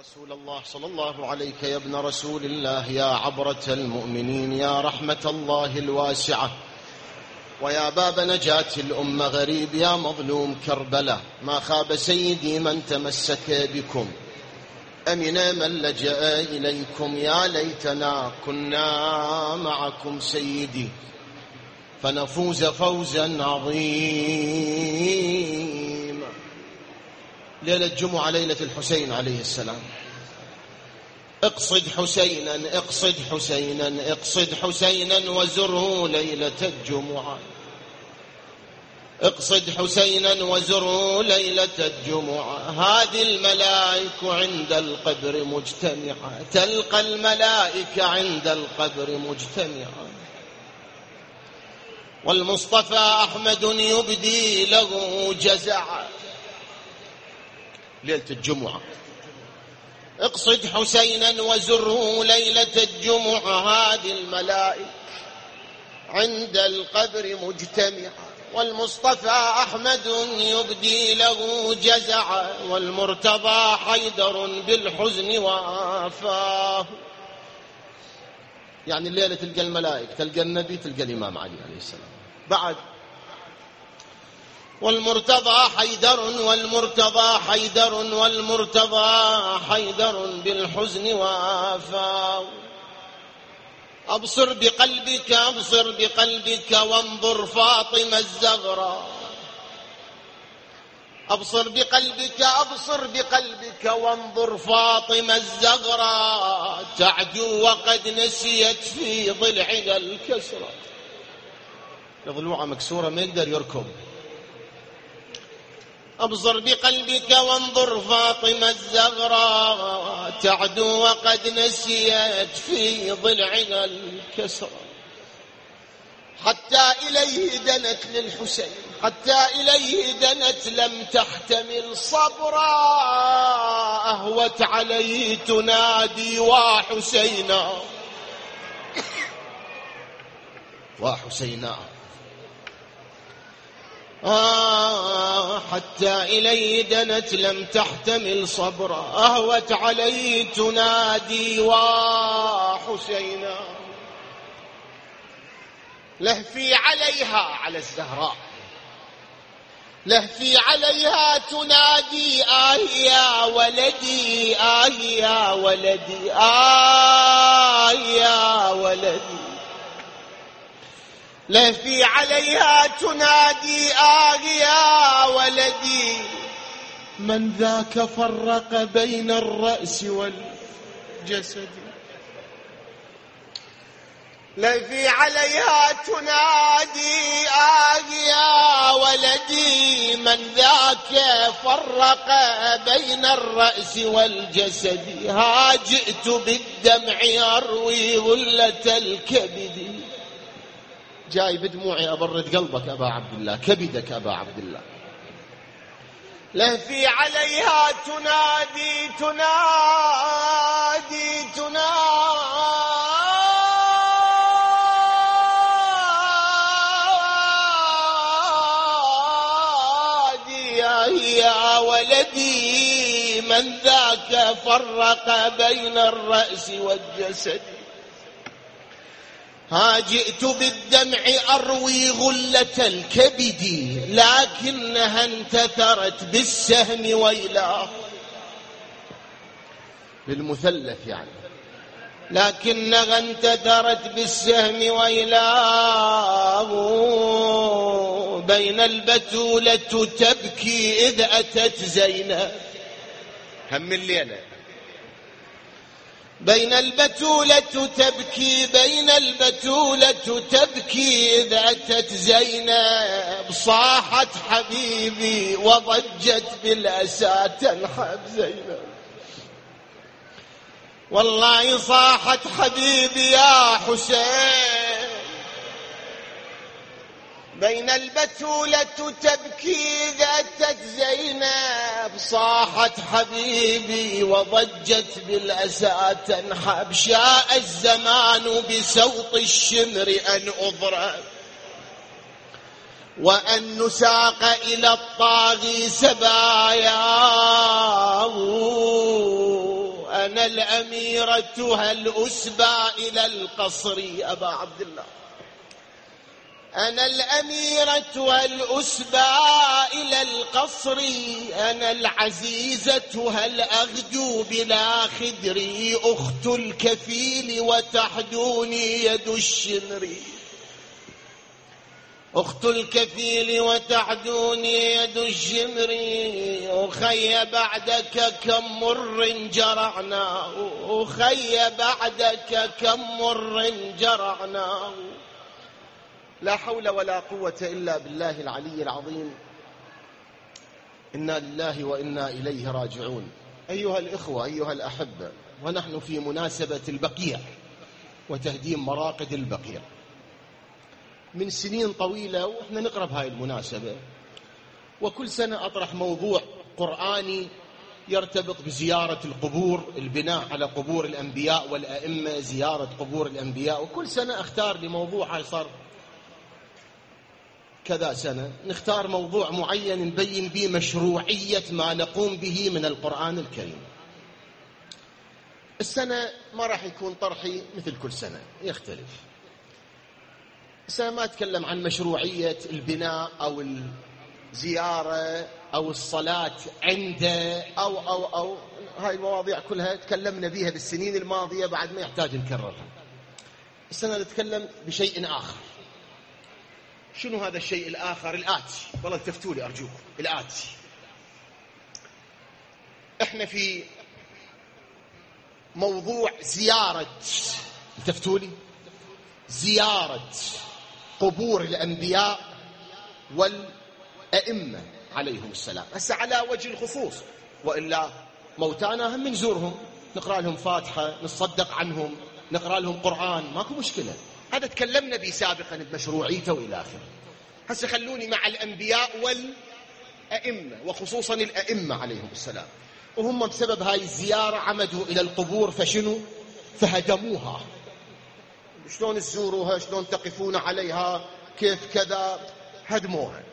رسول الله صلى الله عليك يا ابن رسول الله، يا عبرة المؤمنين، يا رحمة الله الواسعة، ويا باب نجاة الأمة غريب، يا مظلوم كربلاء. ما خاب سيدي من تمسك بكم، أمن من لجأ إليكم. يا ليتنا كنا معكم سيدي فنفوز فوزا عظيما. ليلة الجمعة ليلة الحسين عليه السلام. اقصد حسينا اقصد حسينا اقصد حسينا وزره ليلة الجمعة. اقصد حسينا وزره ليلة الجمعة. هذه الملائكة عند القبر مجتمعة، تلقى الملائكة عند القبر مجتمعة. والمصطفى أحمد يبدي له جزعا. ليلة الجمعة اقصد حسينا وزره ليلة الجمعة. هذه الملائكة عند القبر مجتمعة. والمصطفى أحمد يبدي له جزعا. والمرتضى حيدر بالحزن وافاه. يعني الليلة تلقى الملائكة، تلقى النبي، تلقى الإمام علي عليه السلام بعد. والمرتضى حيدر والمرتضى حيدر والمرتضى حيدر بالحزن وافاه. أبصر بقلبك أبصر بقلبك وانظر فاطمة الزغراء. أبصر بقلبك أبصر بقلبك وانظر فاطمة الزغراء. تعدو وقد نسيت في ضلعها الكسرى. ضلوعها مكسورة ما يقدر يركب. أبصر بقلبك وانظر فاطمة الزغراء. تعدو وقد نسيت في ضلعها الكسرى. حتى إليه دنت للحسين، حتى إليه دنت لم تحتمل صبرا. أهوت عليه تنادي وحسينا وحسينا. حتى إليه دنت لم تحتمل صبرا. أهوت عليه تنادي وحسينا. لهفي عليها على الزهراء، لهفي عليها تنادي يا ولدي يا ولدي يا ولدي. لهفي عليها تنادي يا ولدي. من ذاك فرق بين الرأس والجسد. لهفي عليها تنادي يا ولدي. من ذاك فرق بين الرأس والجسد. ها جئت بالدمع أروي غلة الكبد. جاي بدموعي أبرد قلبك أبا عبد الله، كبدك أبا عبد الله. لهفي عليها تنادي تنادي تنادي يا ولدي. من ذاك فرق بين الرأس والجسد. ها جئت بالدمع أروي غلة الكبد. لكنها انتثرت بالسهم ويلاه. بالمثلث يعني. لكنها انتثرت بالسهم ويلاه. بين البتولة تبكي إذ أتت زينب. هم الليلة بين البتولة تبكي بين البتولة تبكي إذ أتت زينب. صاحت حبيبي وضجت بالأسى تنحب زينب. والله صاحت حبيبي يا حسين. بين البتولة تبكي إذ أتت زينب. صاحت حبيبي وضجت بالأسى تنحب. شاء الزمان بسوط الشمر أن أضرب وأن نساق إلى الطاغي سباياه. الأميرة هل أسبى إلى القصر أبا عبد الله، أنا الأميرة هل أسبى إلى القصر، أنا العزيزة هل أغدو بلا خدري، أخت الكفيل وتحدوني يد الشمر، أخت الكفيل وتحدوني يد الشمر، أخي بعدك كم مر جرعناه، أخي بعدك كم مر جرعناه. لا حول ولا قوة إلا بالله العلي العظيم. إنا لله وإنا إليه راجعون. أيها الإخوة، أيها الأحبة، ونحن في مناسبة البقيع وتهديم مراقد البقيع. من سنين طويلة وإحنا نقرب هاي المناسبة، وكل سنة أطرح موضوع قرآني يرتبط بزيارة القبور، البناء على قبور الأنبياء والأئمة، زيارة قبور الأنبياء، وكل سنة أختار لموضوع. هاي صار كذا سنة نختار موضوع معين نبين به مشروعية ما نقوم به من القرآن الكريم. السنة ما راح يكون طرحي مثل كل سنة، يختلف. السنة ما أتكلم عن مشروعية البناء أو الزيارة أو الصلاة عنده أو هاي المواضيع كلها تكلمنا بها بالسنين الماضية، بعد ما يحتاج نكررها. السنة نتكلم بشيء آخر. شنو هذا الشيء الآخر؟ الآتي. والله التفتوا لي أرجوكم. الآتي، إحنا في موضوع زيارة، التفتوا لي، زيارة قبور الأنبياء والأئمة عليهم السلام. هسه على وجه الخصوص، وإلا موتانا هم نزورهم، نقرأ لهم فاتحة، نتصدق عنهم، نقرأ لهم قرآن، ماكو مشكلة. هذا تكلمنا به سابقا بمشروعيته وإلى آخره. هسه خلوني مع الأنبياء والأئمة، وخصوصا الأئمة عليهم السلام. وهم بسبب هاي الزيارة عمدوا إلى القبور، فشنو؟ فهدموها. شلون تزوروها؟ شلون تقفون عليها؟ كيف كذا؟ هدموها.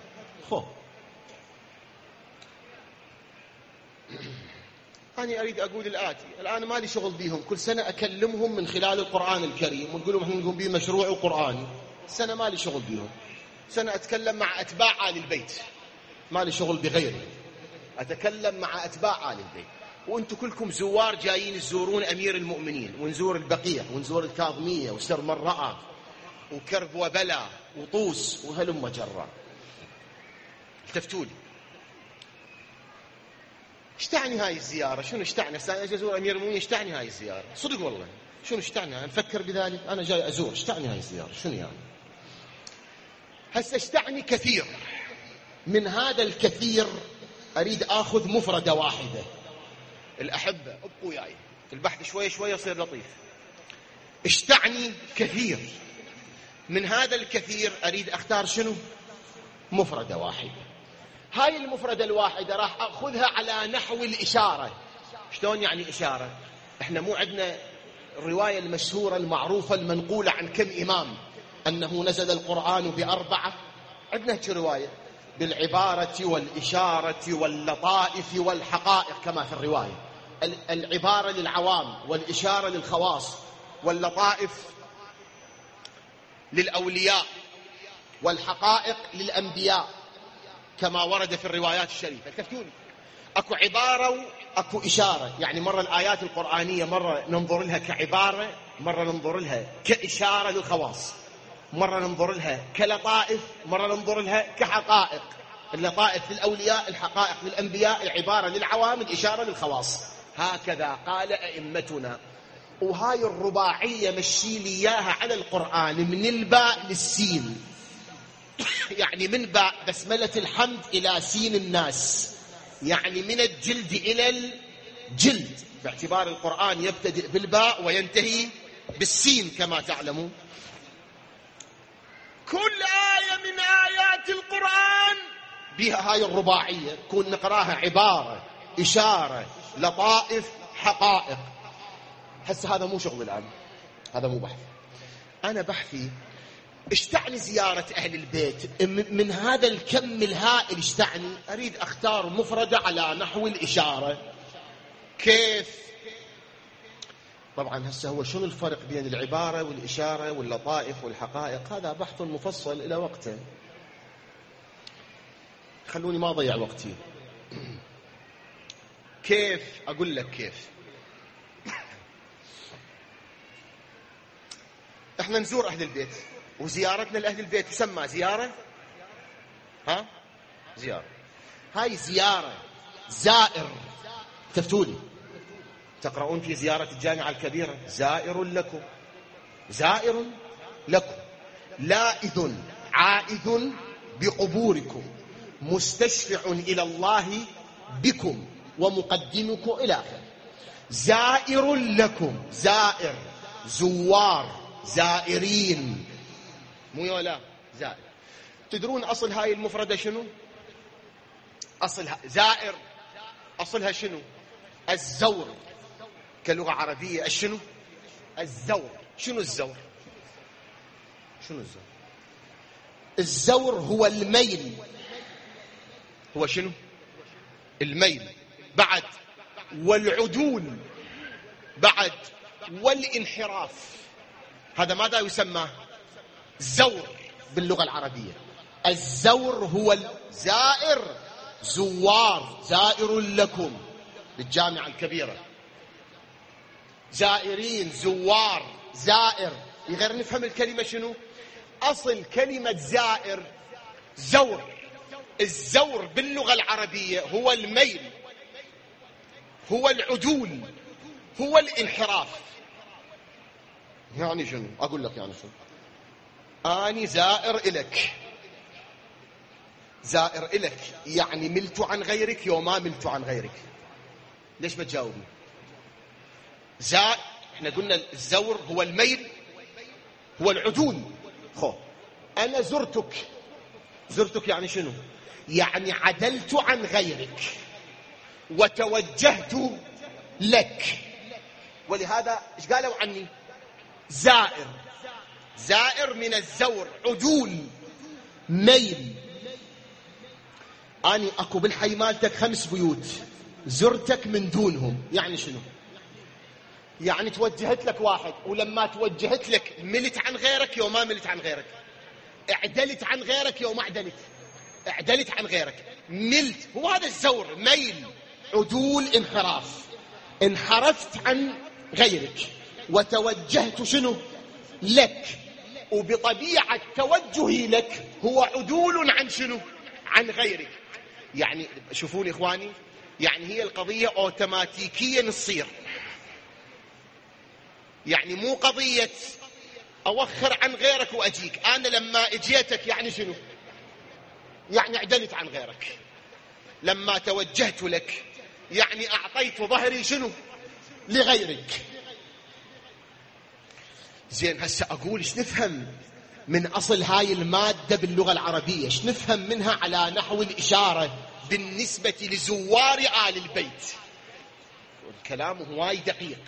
أنا أريد أقول الآتي. الآن ما لي شغل بيهم، كل سنة أكلمهم من خلال القرآن الكريم ونقول لهم احنا نقوم به مشروع قرآني. السنة ما لي شغل بيهم، سنة أتكلم مع أتباع آل البيت، ما لي شغل بغيرهم، أتكلم مع أتباع آل البيت. وأنتم كلكم زوار جايين تزورون أمير المؤمنين، ونزور البقيع، ونزور الكاظمية، وسر مرأة، وكرب وبلا، وطوس، وهلم جرا. التفتوا لي، ايش تعني هاي الزيارة؟ شنو ايش تعني؟ أجي أزور أمير المؤمنين، ايش تعني هاي الزيارة؟ صدق والله، شنو ايش تعني؟ نفكر بذلك. أنا جاي أزور، ايش تعني هاي الزيارة؟ شنو يعني؟ هسه ايش تعني كثير. من هذا الكثير أريد أخذ مفردة واحدة. الأحبة ابقوا وياي، البحث شوي شوي يصير لطيف. ايش تعني كثير؟ من هذا الكثير أريد أختار شنو؟ مفردة واحدة. هاي المفردة الواحدة راح أخذها على نحو الإشارة. شلون يعني إشارة؟ احنا مو عندنا الرواية المشهورة المعروفة المنقولة عن كم إمام أنه نزل القرآن ب4؟ عندنا هيك رواية بالعبارة والإشارة واللطائف والحقائق كما في الرواية. العبارة للعوام، والإشارة للخواص، واللطائف للأولياء، والحقائق للأنبياء كما ورد في الروايات الشريفة. كفتوني، أكو عبارة وأكو إشارة. يعني مرة الآيات القرآنية مرة ننظر لها كعبارة، مرة ننظر لها كإشارة للخواص، مرة ننظر لها كلطائف، مرة ننظر لها كحقائق. اللطائف للأولياء، الحقائق للأنبياء، العبارة للعوام، الإشارة للخواص. هكذا قال أئمتنا. وهاي الرباعية مشي لي إياها على القرآن من الباء للسين، يعني من باء بسملة الحمد إلى سين الناس، يعني من الجلد إلى الجلد، باعتبار القرآن يبتدئ بالباء وينتهي بالسين كما تعلمون. كل آية من آيات القرآن بها هاي الرباعية، كون نقراها عبارة، إشارة، لطائف، حقائق. هسه هذا مو شغل الآن، هذا مو بحث. أنا بحثي ايش تعني زيارة أهل البيت؟ من هذا الكم الهائل ايش تعني؟ أريد أختار مفردة على نحو الإشارة. كيف طبعا هسه هو شنو الفرق بين العبارة والإشارة واللطائف والحقائق؟ هذا بحث مفصل إلى وقته، خلوني ما أضيع وقتي. كيف؟ أقول لك كيف. احنا نزور أهل البيت، وزيارتنا لأهل البيت تسمى زيارة. زيارة. هاي زيارة، زائر. تفتولي تقرؤون في زيارة الجامعة الكبيرة: زائر لكم، زائر لكم، لائذ عائذ بقبوركم، مستشفع إلى الله بكم، ومقدمكم إلى آخره. زائر لكم، زائر، زوار، زائرين، مو يولا زائر. تدرون أصل هاي المفردة شنو؟ أصلها زائر، أصلها شنو؟ الزور. كلغة عربية الشنو؟ الزور. شنو الزور؟ شنو الزور؟ الزور هو الميل. هو شنو؟ الميل. بعد والعدول، بعد والانحراف. هذا ماذا يسمى؟ زور باللغة العربية. الزور هو الزائر، زوار، زائر لكم بالجامعة الكبيرة، زائرين، زوار، زائر. غير نفهم الكلمة شنو؟ أصل كلمة زائر زور. الزور باللغة العربية هو الميل، هو العدول، هو الانحراف. يعني شنو؟ أقول لك يعني شنو. أني زائر إلك، زائر إلك يعني ملت عن غيرك يوم ما ملت عن غيرك. ليش ما تجاوبني؟ احنا قلنا الزور هو الميل، هو العدول. أنا زرتك، زرتك يعني شنو؟ يعني عدلت عن غيرك وتوجهت لك. ولهذا ايش قالوا عني؟ زائر. زائر من الزور، عدول، ميل. أني أكو بالحي مالتك 5 بيوت، زرتك من دونهم. يعني شنو؟ يعني توجهت لك واحد، ولما توجهت لك ملت عن غيرك يوم ما ملت عن غيرك، اعدلت عن غيرك يوم ما عدلت، اعدلت عن غيرك، ملت. هو هذا الزور، ميل، عدول، انحراف. انحرفت عن غيرك وتوجهت شنو؟ لك. وبطبيعة توجهي لك هو عدول عن شنو؟ عن غيرك. يعني شوفوني إخواني، يعني هي القضية أوتوماتيكيا تصير، يعني مو قضية أوخر عن غيرك وأجيك. أنا لما اجيتك يعني شنو؟ يعني عدلت عن غيرك. لما توجهت لك يعني أعطيت ظهري شنو؟ لغيرك. زين، هسه أقول إيش نفهم من أصل هاي المادة باللغة العربية؟ إيش نفهم منها على نحو الإشارة بالنسبة لزوار آل البيت؟ الكلام هواي دقيق.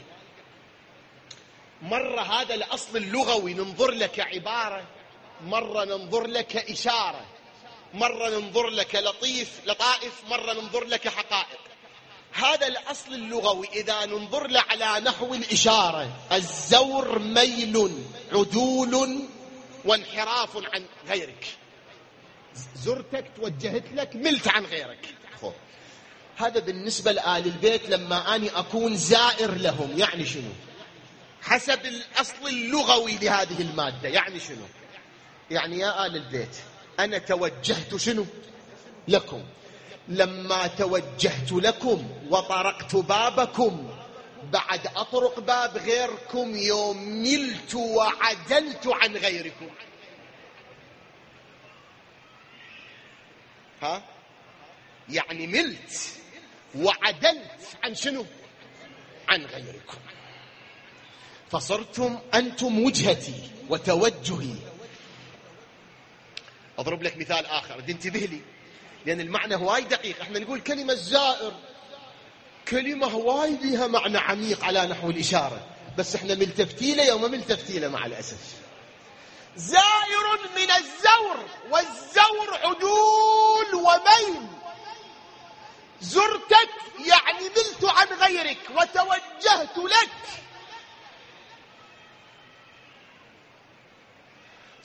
مرة هذا الأصل اللغوي ننظر له كعبارة، مرة ننظر له كإشارة، مرة ننظر له لطائف، مرة ننظر له كحقائق. هذا الأصل اللغوي إذا ننظر له على نحو الإشارة: الزور ميل، عدول، وانحراف عن غيرك. زرتك، توجهت لك، ملت عن غيرك. هذا بالنسبة لآل البيت لما أني أكون زائر لهم. يعني شنو؟ حسب الأصل اللغوي لهذه المادة. يعني شنو؟ يعني يا آل البيت أنا توجهت شنو؟ لكم. لما توجهت لكم وطرقت بابكم، بعد أطرق باب غيركم يوم ملت وعدلت عن غيركم. يعني ملت وعدلت عن شنو؟ عن غيركم. فصرتم أنتم وجهتي وتوجهي. أضرب لك مثال آخر، انتبه لي لأن المعنى هواي دقيق. احنا نقول كلمة زائر كلمة هواي بها معنى عميق على نحو الإشارة، بس احنا ملتفتيله يوم ملتفتيله مع الأسف. زائر من الزور، والزور عدول وميل. زرتك يعني ملت عن غيرك وتوجهت لك.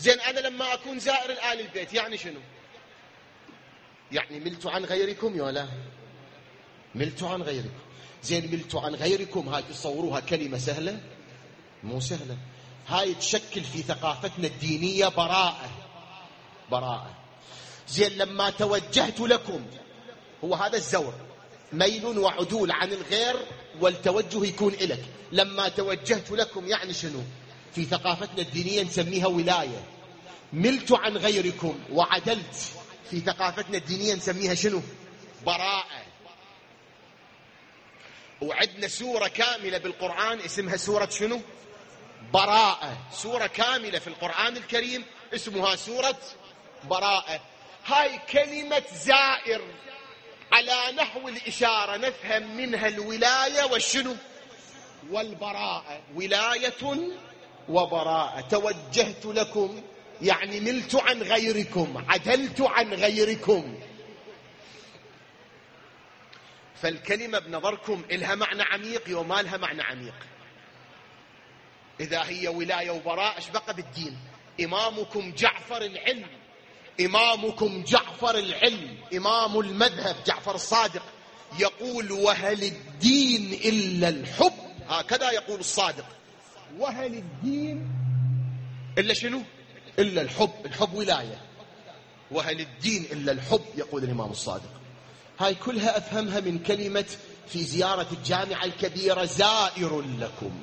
زين أنا لما أكون زائر الآل البيت يعني شنو؟ يعني ملت عن غيركم يا لا؟ ملت عن غيركم. زين ملت عن غيركم هاي تصوروها كلمة سهلة؟ مو سهلة. هاي تشكل في ثقافتنا الدينية براءة. براءة. زين لما توجهت لكم، هو هذا الزور، ميل وعدول عن الغير والتوجه يكون إلك. لما توجهت لكم يعني شنو؟ في ثقافتنا الدينية نسميها ولاية. ملت عن غيركم وعدلت في ثقافتنا الدينية نسميها شنو؟ براءة. وعندنا سورة كاملة بالقرآن اسمها سورة شنو؟ براءة. سورة كاملة في القرآن الكريم اسمها سورة براءة. هاي كلمة زائر على نحو الإشارة نفهم منها الولاية والشنو؟ والبراءة. ولاية وبراءة. توجهت لكم يعني ملت عن غيركم، عدلت عن غيركم. فالكلمة بنظركم إلها معنى عميق يوم ما لها معنى عميق. إذا هي ولاية وبراءة ايش بقى بالدين؟ إمامكم جعفر العلم، إمامكم جعفر العلم، إمام المذهب جعفر الصادق يقول وهل الدين إلا الحب. هكذا يقول الصادق. وهل الدين إلا شنو؟ إلا الحب. الحب ولاية. وهل الدين إلا الحب يقول الإمام الصادق. هاي كلها أفهمها من كلمة في زيارة الجامعة الكبيرة زائر لكم.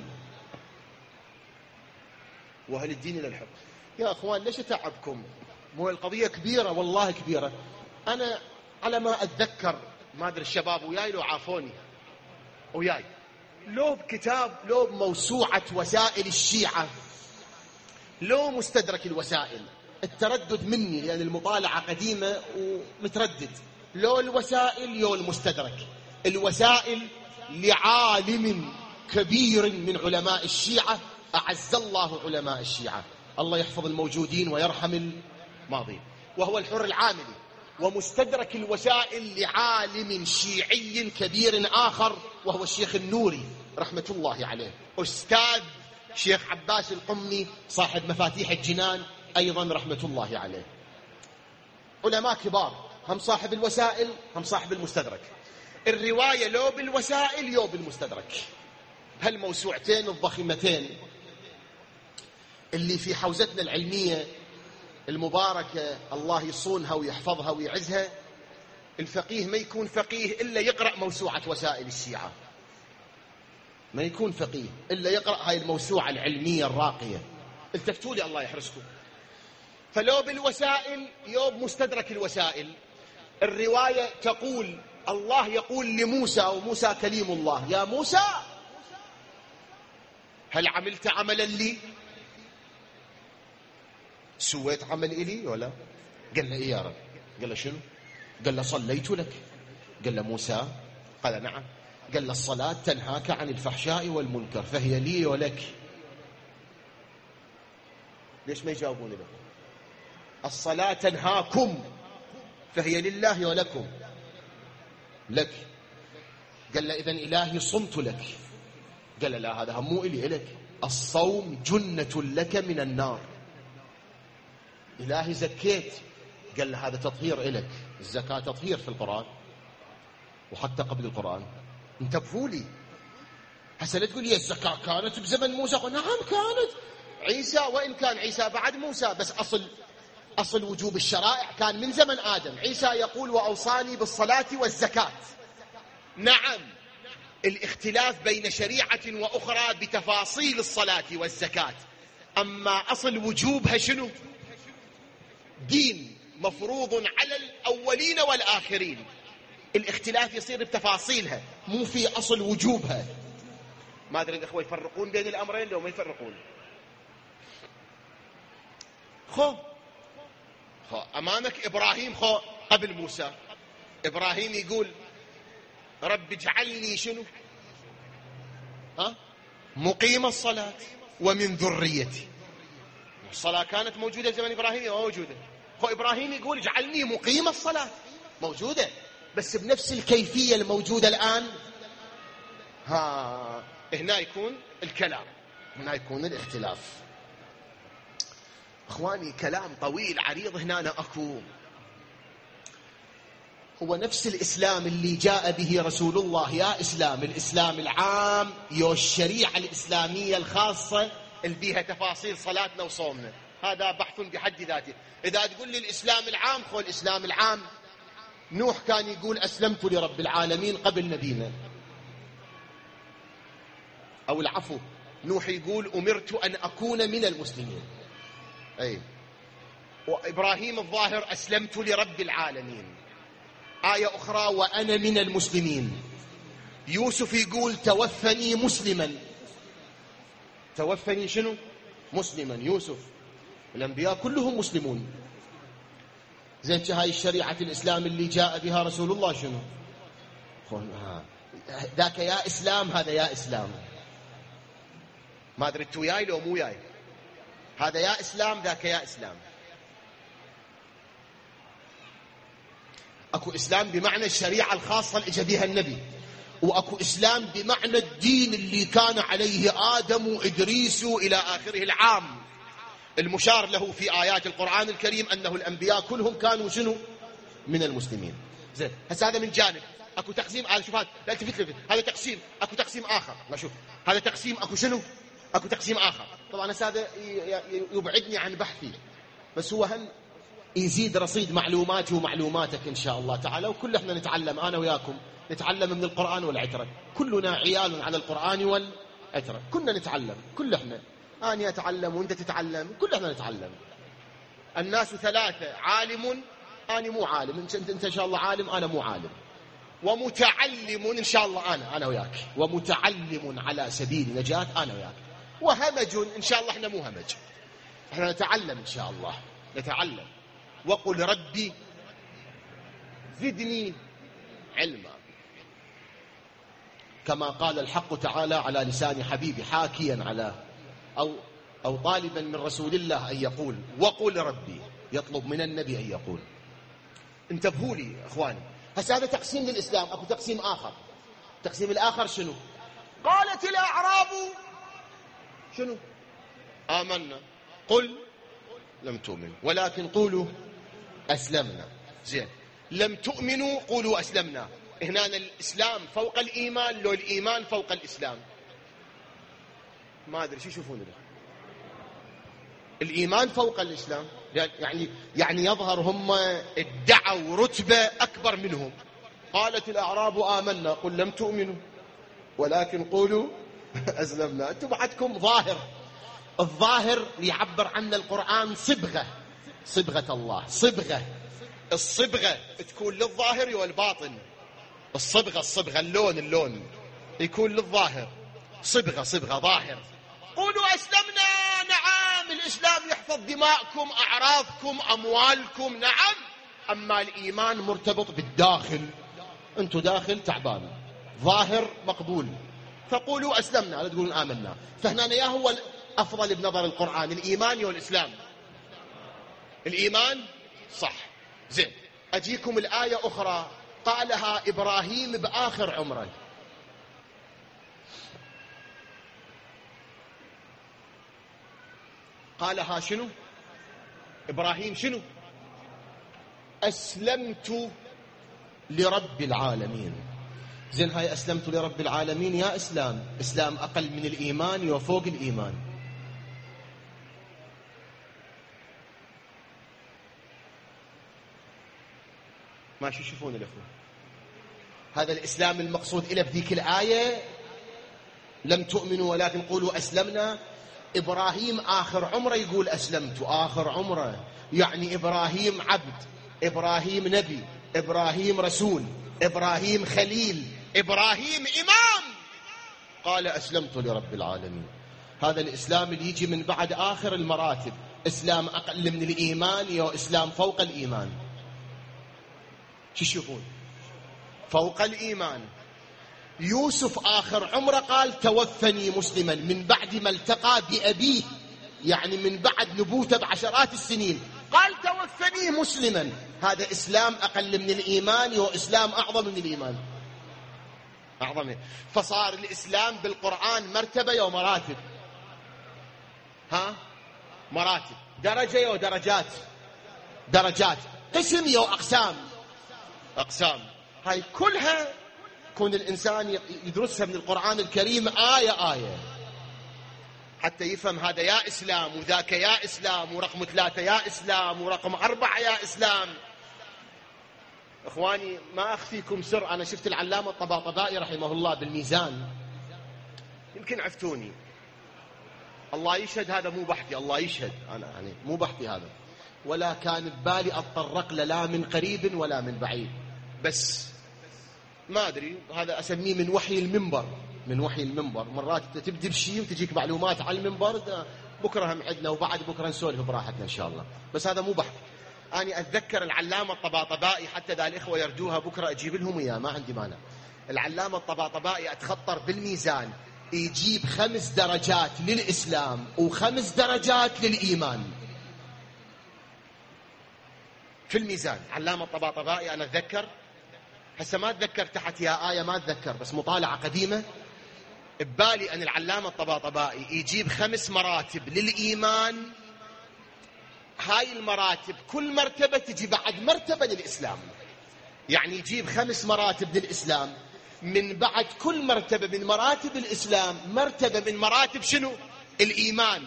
وهل الدين إلا الحب. يا أخوان ليش أتعبكم؟ مو القضية كبيرة والله كبيرة. أنا على ما أتذكر، ما أدري الشباب وياي لو عافوني وياي، لو بكتاب لو بموسوعة وسائل الشيعة لو مستدرك الوسائل، التردد مني لأن المطالعة قديمة ومتردد، لو الوسائل لو المستدرك. الوسائل لعالم كبير من علماء الشيعة، أعز الله علماء الشيعة، الله يحفظ الموجودين ويرحم الماضي، وهو الحر العاملي. ومستدرك الوسائل لعالم شيعي كبير آخر وهو الشيخ النوري رحمة الله عليه، أستاذ شيخ عباس القمي صاحب مفاتيح الجنان أيضا رحمة الله عليه. علماء كبار، هم صاحب الوسائل هم صاحب المستدرك. الرواية لو بالوسائل لو بالمستدرك. هالموسوعتين الضخمتين اللي في حوزتنا العلمية المباركة الله يصونها ويحفظها ويعزها. الفقيه ما يكون فقيه إلا يقرأ موسوعة وسائل الشيعة، ما يكون فقيه إلا يقرأ هاي الموسوعة العلمية الراقية. التفتوا لي الله يحرسكم. فلو بالوسائل لو بمستدرك الوسائل. الرواية تقول الله يقول لموسى، وموسى كليم الله، يا موسى هل عملت عملا لي؟ سويت عمل إلي ولا؟ قال له إيه يا رب؟ قال له شنو؟ قال له صليت لك. قال له موسى؟ قال نعم. قال له الصلاة تنهاك عن الفحشاء والمنكر فهي لي ولك. ليش ما يجاوبون له؟ الصلاة تنهاكم فهي لله ولكم. لك. قال له إذن إلهي صمت لك. قال له لا هذا مو إلي إلك. الصوم جنة لك من النار. إلهي زكيت. قال له هذا تطهير إلك. الزكاة تطهير في القرآن وحتى قبل القرآن. انتبهوا لي هسه لا تقول لي الزكاة كانت بزمن موسى. نعم كانت. عيسى وإن كان عيسى بعد موسى، بس أصل وجوب الشرائع كان من زمن آدم. عيسى يقول وأوصاني بالصلاة والزكاة. نعم الاختلاف بين شريعة وأخرى بتفاصيل الصلاة والزكاة، أما أصل وجوبها شنو؟ دين مفروض على الأولين والآخرين. الاختلاف يصير بتفاصيلها مو في أصل وجوبها. ما أدري الأخوة يفرقون بين الأمرين لو ما يفرقون. خو أمامك إبراهيم قبل موسى. إبراهيم يقول رب اجعلني شنو؟ مقيم الصلاة ومن ذريتي. الصلاة كانت موجودة زمن إبراهيم أو موجودة؟ إبراهيم يقول اجعلني مقيم الصلاة، موجودة بس بنفس الكيفية الموجودة الآن. هنا يكون الكلام، هنا يكون الاختلاف. إخواني كلام طويل عريض هنا أكو. هو نفس الإسلام اللي جاء به رسول الله، يا إسلام الإسلام العام يو الشريعة الإسلامية الخاصة اللي بيها تفاصيل صلاتنا وصومنا، هذا بحث بحد ذاته. إذا تقول لي الإسلام العام، خو الإسلام العام نوح كان يقول أسلمت لرب العالمين قبل نبينا، أو العفو، نوح يقول أمرت أن أكون من المسلمين. أي. وإبراهيم الظاهر أسلمت لرب العالمين. آية أخرى وأنا من المسلمين. يوسف يقول توفني مسلما. توفني شنو؟ مسلما. يوسف. الأنبياء كلهم مسلمون. زين هاي الشريعة الإسلام اللي جاء بها رسول الله شنو؟ ذاك يا إسلام، هذا يا إسلام. ما أدري انتو وياي لو مو وياي. هذا يا إسلام، ذاك يا إسلام. أكو إسلام بمعنى الشريعة الخاصة اللي اجى بها النبي، وأكو إسلام بمعنى الدين اللي كان عليه آدم وإدريس إلى آخره العام، المشار له في آيات القرآن الكريم أنه الأنبياء كلهم كانوا شنو؟ من المسلمين. زين هسه هذا من جانب. أكو تقسيم، شوف هذا لا تلتفت، هذا تقسيم. أكو تقسيم آخر. ما شوف هذا تقسيم، أكو شنو؟ أكو تقسيم آخر. طبعا هذا يبعدني عن بحثي، بس هو هم يزيد رصيد معلوماتي ومعلوماتك إن شاء الله تعالى. وكل احنا نتعلم، أنا وياكم نتعلم من القرآن والعترة. كلنا عيال على القرآن والعترة، كنا نتعلم. كل احنا، أنا أتعلم وأنت تتعلم، كل احنا نتعلم. الناس ثلاثة: عالم، أنا مو عالم، أنت إن شاء الله عالم، أنا مو عالم. ومتعلم إن شاء الله أنا وياك. ومتعلم على سبيل نجاة أنا وياك. وهمج إن شاء الله احنا مو همج، احنا نتعلم إن شاء الله، نتعلم. وقل ربي زدني علما، كما قال الحق تعالى على لسان حبيبي، حاكيا على أو طالبا من رسول الله أن يقول وقل ربي، يطلب من النبي أن يقول. انتبهوا لي أخواني. هذا تقسيم للإسلام. أكو تقسيم آخر. التقسيم الآخر شنو؟ قالت الأعراب شنو؟ آمنا. قل لم تؤمنوا ولكن قولوا أسلمنا. زين، لم تؤمنوا قولوا أسلمنا. هنا الإسلام فوق الإيمان، لو الإيمان فوق الإسلام؟ ما أدري شو يشوفون ده. الإيمان فوق الإسلام، يعني يظهر هم ادعوا رتبة أكبر منهم. قالت الأعراب آمنا قل لم تؤمنوا ولكن قولوا أسلمنا. أنتم بعدكم ظاهر. الظاهر يعبر عن القرآن صبغة، صبغة الله، صبغة. الصبغة تكون للظاهر والباطن. الصبغة اللون يكون للظاهر. صبغة ظاهر. قولوا أسلمنا، نعم الإسلام يحفظ دماءكم، أعراضكم، أموالكم، نعم. أما الإيمان مرتبط بالداخل. أنتوا داخل تعبان، ظاهر مقبول. فقولوا أسلمنا، لا تقولون آمنا. فهنا يا هو الأفضل بنظر القرآن، الإيمان والإسلام. الإيمان صح. زين، أجيكم الآية أخرى قالها إبراهيم بآخر عمره. قالها شنو؟ إبراهيم شنو؟ أسلمت لرب العالمين. زين هاي أسلمت لرب العالمين يا إسلام أقل من الإيمان وفوق الإيمان. ما شو يشوفون الأخوة؟ هذا الإسلام المقصود إلى بذيك الآية لم تؤمنوا ولكن قولوا أسلمنا. إبراهيم آخر عمره يقول أسلمت. آخر عمره يعني إبراهيم عبد، إبراهيم نبي، إبراهيم رسول، إبراهيم خليل، إبراهيم إمام، قال أسلمت لرب العالمين. هذا الإسلام اللي يجي من بعد آخر المراتب. إسلام أقل من الإيمان وإسلام فوق الإيمان. شو يشوفون؟ فوق الإيمان. يوسف آخر عمره قال توفني مسلما، من بعد ما التقى بأبيه، يعني من بعد نبوته بعشرات السنين قال توفني مسلما. هذا إسلام أقل من الإيمان وإسلام أعظم من الإيمان، أعظم. فصار الإسلام بالقرآن مرتبة ومراتب. مراتب. درجة يا درجات، قسم يا أقسام. هاي كلها كون الإنسان يدرسها من القرآن الكريم آية حتى يفهم هذا يا إسلام وذاك يا إسلام، ورقم 3 يا إسلام، ورقم 4 يا إسلام. إخواني ما أخفيكم سر، أنا شفت العلامة الطباطبائي رحمه الله بالميزان، يمكن عفتوني، الله يشهد هذا مو بحثي، الله يشهد أنا يعني مو بحثي هذا، ولا كان ببالي أتطرق لا من قريب ولا من بعيد، بس ما أدري هذا أسميه من وحي المنبر. مرات تبدي بشيء وتجيك معلومات على المنبر، بكرة هم عندنا وبعد بكرة نسولف براحتنا إن شاء الله، بس هذا مو بحث. أنا أتذكر العلامة الطباطبائي، حتى ذا الإخوة يرجوها بكرة أجيب لهم إياه، ما عندي مانع. العلامة الطباطبائي أتخطر بالميزان يجيب 5 درجات للإسلام و5 درجات للإيمان في الميزان. علامة الطباطبائي أنا أتذكر، هسه ما أتذكر تحت يا آية، ما أتذكر، بس مطالعة قديمة ببالي أن العلامة الطباطبائي يجيب 5 مراتب للإيمان. هاي المراتب كل مرتبة تجي بعد مرتبة للإسلام، يعني يجيب 5 مراتب للإسلام، من بعد كل مرتبة من مراتب الإسلام مرتبة من مراتب شنو؟ الإيمان.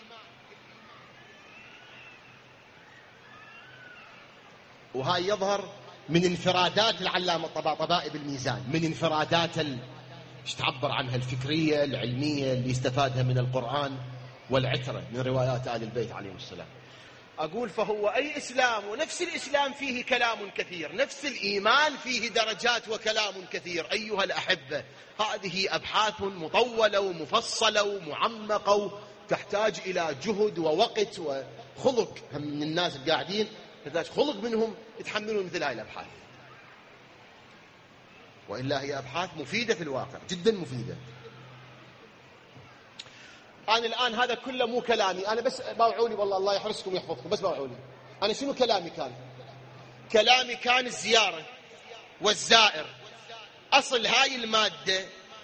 وهاي يظهر من انفرادات العلامة الطباطبائي بالميزان، من انفرادات ايش تعبر عنها الفكرية العلمية اللي استفادها من القرآن والعترة من روايات آل البيت عليهم السلام. أقول فهو أي إسلام، ونفس الإسلام فيه كلام كثير، نفس الإيمان فيه درجات وكلام كثير. أيها الأحبة، هذه أبحاث مطولة ومفصلة ومعمقة، تحتاج إلى جهد ووقت وخلق من الناس القاعدين، تحتاج خلق منهم يتحملون مثل هاي الأبحاث، وإلا هي أبحاث مفيدة في الواقع، جدا مفيدة. أنا الآن هذا كله مو كلامي، أنا بس باوعوني، والله الله يحرسكم ويحفظكم، بس باوعوني. أنا شنو كلامي كان؟ كلامي كان الزيارة والزائر. أصل هاي المادة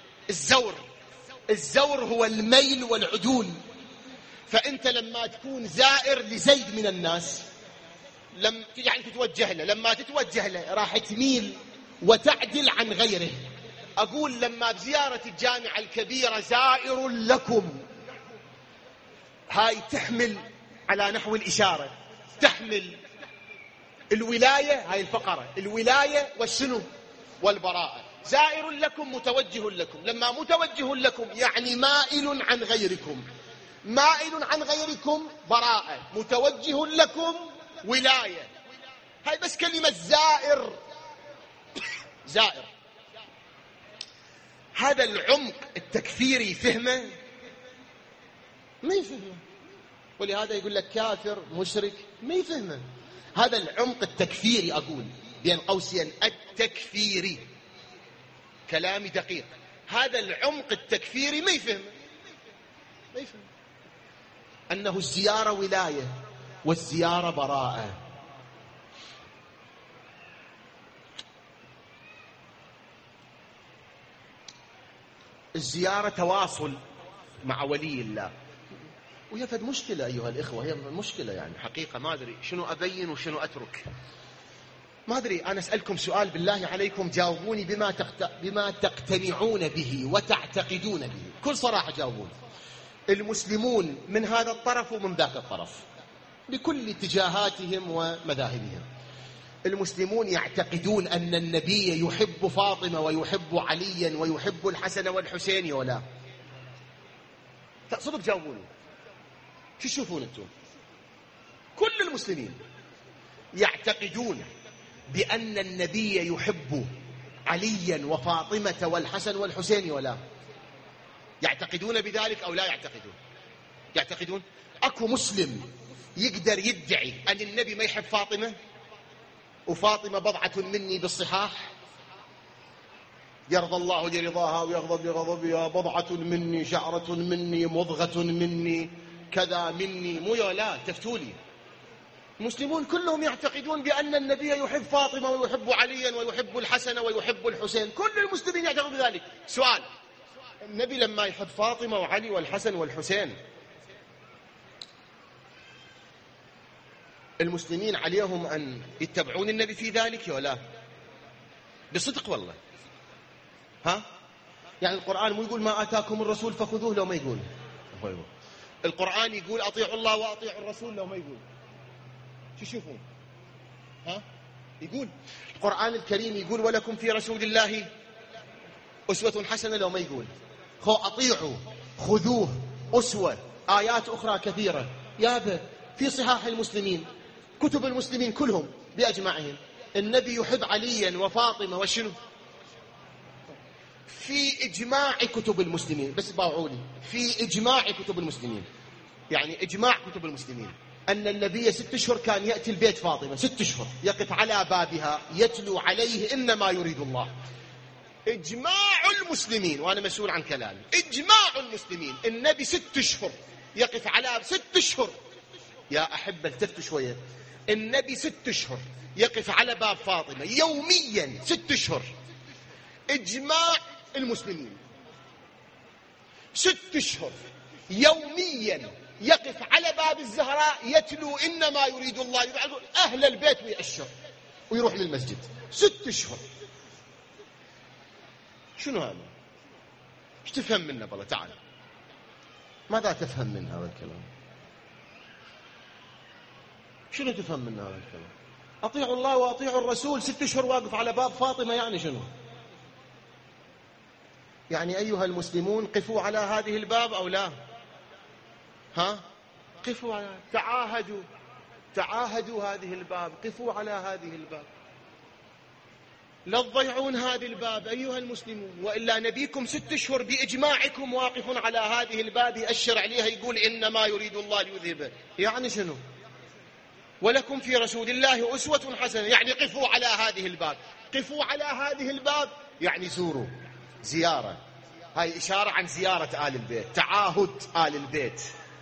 الزور هو الميل والعدول. فأنت لما تكون زائر لزيد من الناس، يعني تتوجه له، لما تتوجه له راح تميل وتعدل عن غيره. أقول لما بزيارة الجامعة الكبيرة زائر لكم، هاي تحمل على نحو الإشارة، تحمل الولاية، هاي الفقرة، الولاية والشنو والبراءة. زائر لكم متوجه لكم، لما متوجه لكم يعني مائل عن غيركم، مائل عن غيركم براءة، متوجه لكم ولاية. هاي بس كلمة زائر. زائر هذا العمق التكفيري فهمه ما يفهمه، ولهذا يقول لك كافر مشرك، ما يفهمه. هذا العمق التكفيري، أقول بين قوسين التكفيري، كلامي دقيق، هذا العمق التكفيري ما يفهمه، ما يفهم أنه الزيارة ولاية والزيارة براءة. الزيارة تواصل مع ولي الله، وهي فد مشكلة أيها الإخوة، هي مشكلة يعني حقيقة، ما أدري شنو أبين وشنو أترك، ما أدري. أنا أسألكم سؤال بالله عليكم، جاوبوني بما تقتنعون به وتعتقدون به، بكل صراحة جاوبوني. المسلمون من هذا الطرف ومن ذاك الطرف بكل اتجاهاتهم ومذاهبهم، المسلمون يعتقدون أن النبي يحب فاطمة ويحب عليا ويحب الحسن والحسين ولا؟ صدق جاوبوني، شو تشوفون أنتم؟ كل المسلمين يعتقدون بأن النبي يحب عليا وفاطمة والحسن والحسين ولا؟ يعتقدون بذلك أو لا يعتقدون؟ يعتقدون. أكو مسلم يقدر يدعي أن النبي ما يحب فاطمة وفاطمة بضعة مني بالصحاح؟ يرضى الله لرضاها ويغضب لغضبها، بضعة مني، شعرة مني، مضغة مني، كذا مني، مو لا تفتولي. المسلمون كلهم يعتقدون بأن النبي يحب فاطمة ويحب عليا ويحب الحسن ويحب الحسين، كل المسلمين يعتقدون بذلك. سؤال، النبي لما يحب فاطمة وعلي والحسن والحسين المسلمين عليهم أن يتبعون النبي في ذلك ولا بصدق والله؟ ها؟ يعني القرآن مو يقول ما آتاكم الرسول فخذوه لو ما يقول؟ القرآن يقول أطيعوا الله وأطيعوا الرسول لو ما يقول؟ شو يشوفون؟ ها؟ يقول القرآن الكريم يقول ولكم في رسول الله أسوة حسنة لو ما يقول؟ أطيعوا، خذوه، أسوة، آيات أخرى كثيرة يابا في صحاح المسلمين، كتب المسلمين كلهم بأجمعهم النبي يحب عليا وفاطمة وشنو؟ في إجماع كتب المسلمين، بس باوعوني، في إجماع كتب المسلمين، يعني إجماع كتب المسلمين أن النبي 6 أشهر كان يأتي البيت فاطمة 6 أشهر يقف على بابها يتلو عليه إنما يريد الله. إجماع المسلمين، وأنا مسؤول عن كلامي، إجماع المسلمين النبي 6 أشهر يقف على 6 أشهر. يا أحبة التفتوا شوية، النبي 6 أشهر يقف على باب فاطمة يوميا 6 أشهر. إجماع المسلمين 6 أشهر يوميا يقف على باب الزهراء يتلو إنما يريد الله، يبعث أهل البيت ويأشر ويروح للمسجد 6 أشهر. شنو هذا؟ ايش تفهم منه بالله؟ تعال، ماذا تفهم من هذا الكلام؟ شنو تفهم من هذا الكلام؟ أطيعوا الله وأطيعوا الرسول 6 أشهر واقف على باب فاطمة، يعني شنو؟ يعني أيها المسلمون قفوا على هذه الباب أو لا؟ ها؟ قفوا على، تعاهدوا هذه الباب، قفوا على هذه الباب، لا تضيعون هذه الباب أيها المسلمون، وإلا نبيكم 6 أشهر بإجماعكم واقف على هذه الباب يأشر عليها يقول إنما يريد الله ليذهبه، يعني شنو؟ ولكم في رسول الله أسوة حسنة، يعني قفوا على هذه الباب. قفوا على هذه الباب يعني زوروا، زيارة، هاي إشارة عن زيارة آل البيت، تعاهد آل البيت،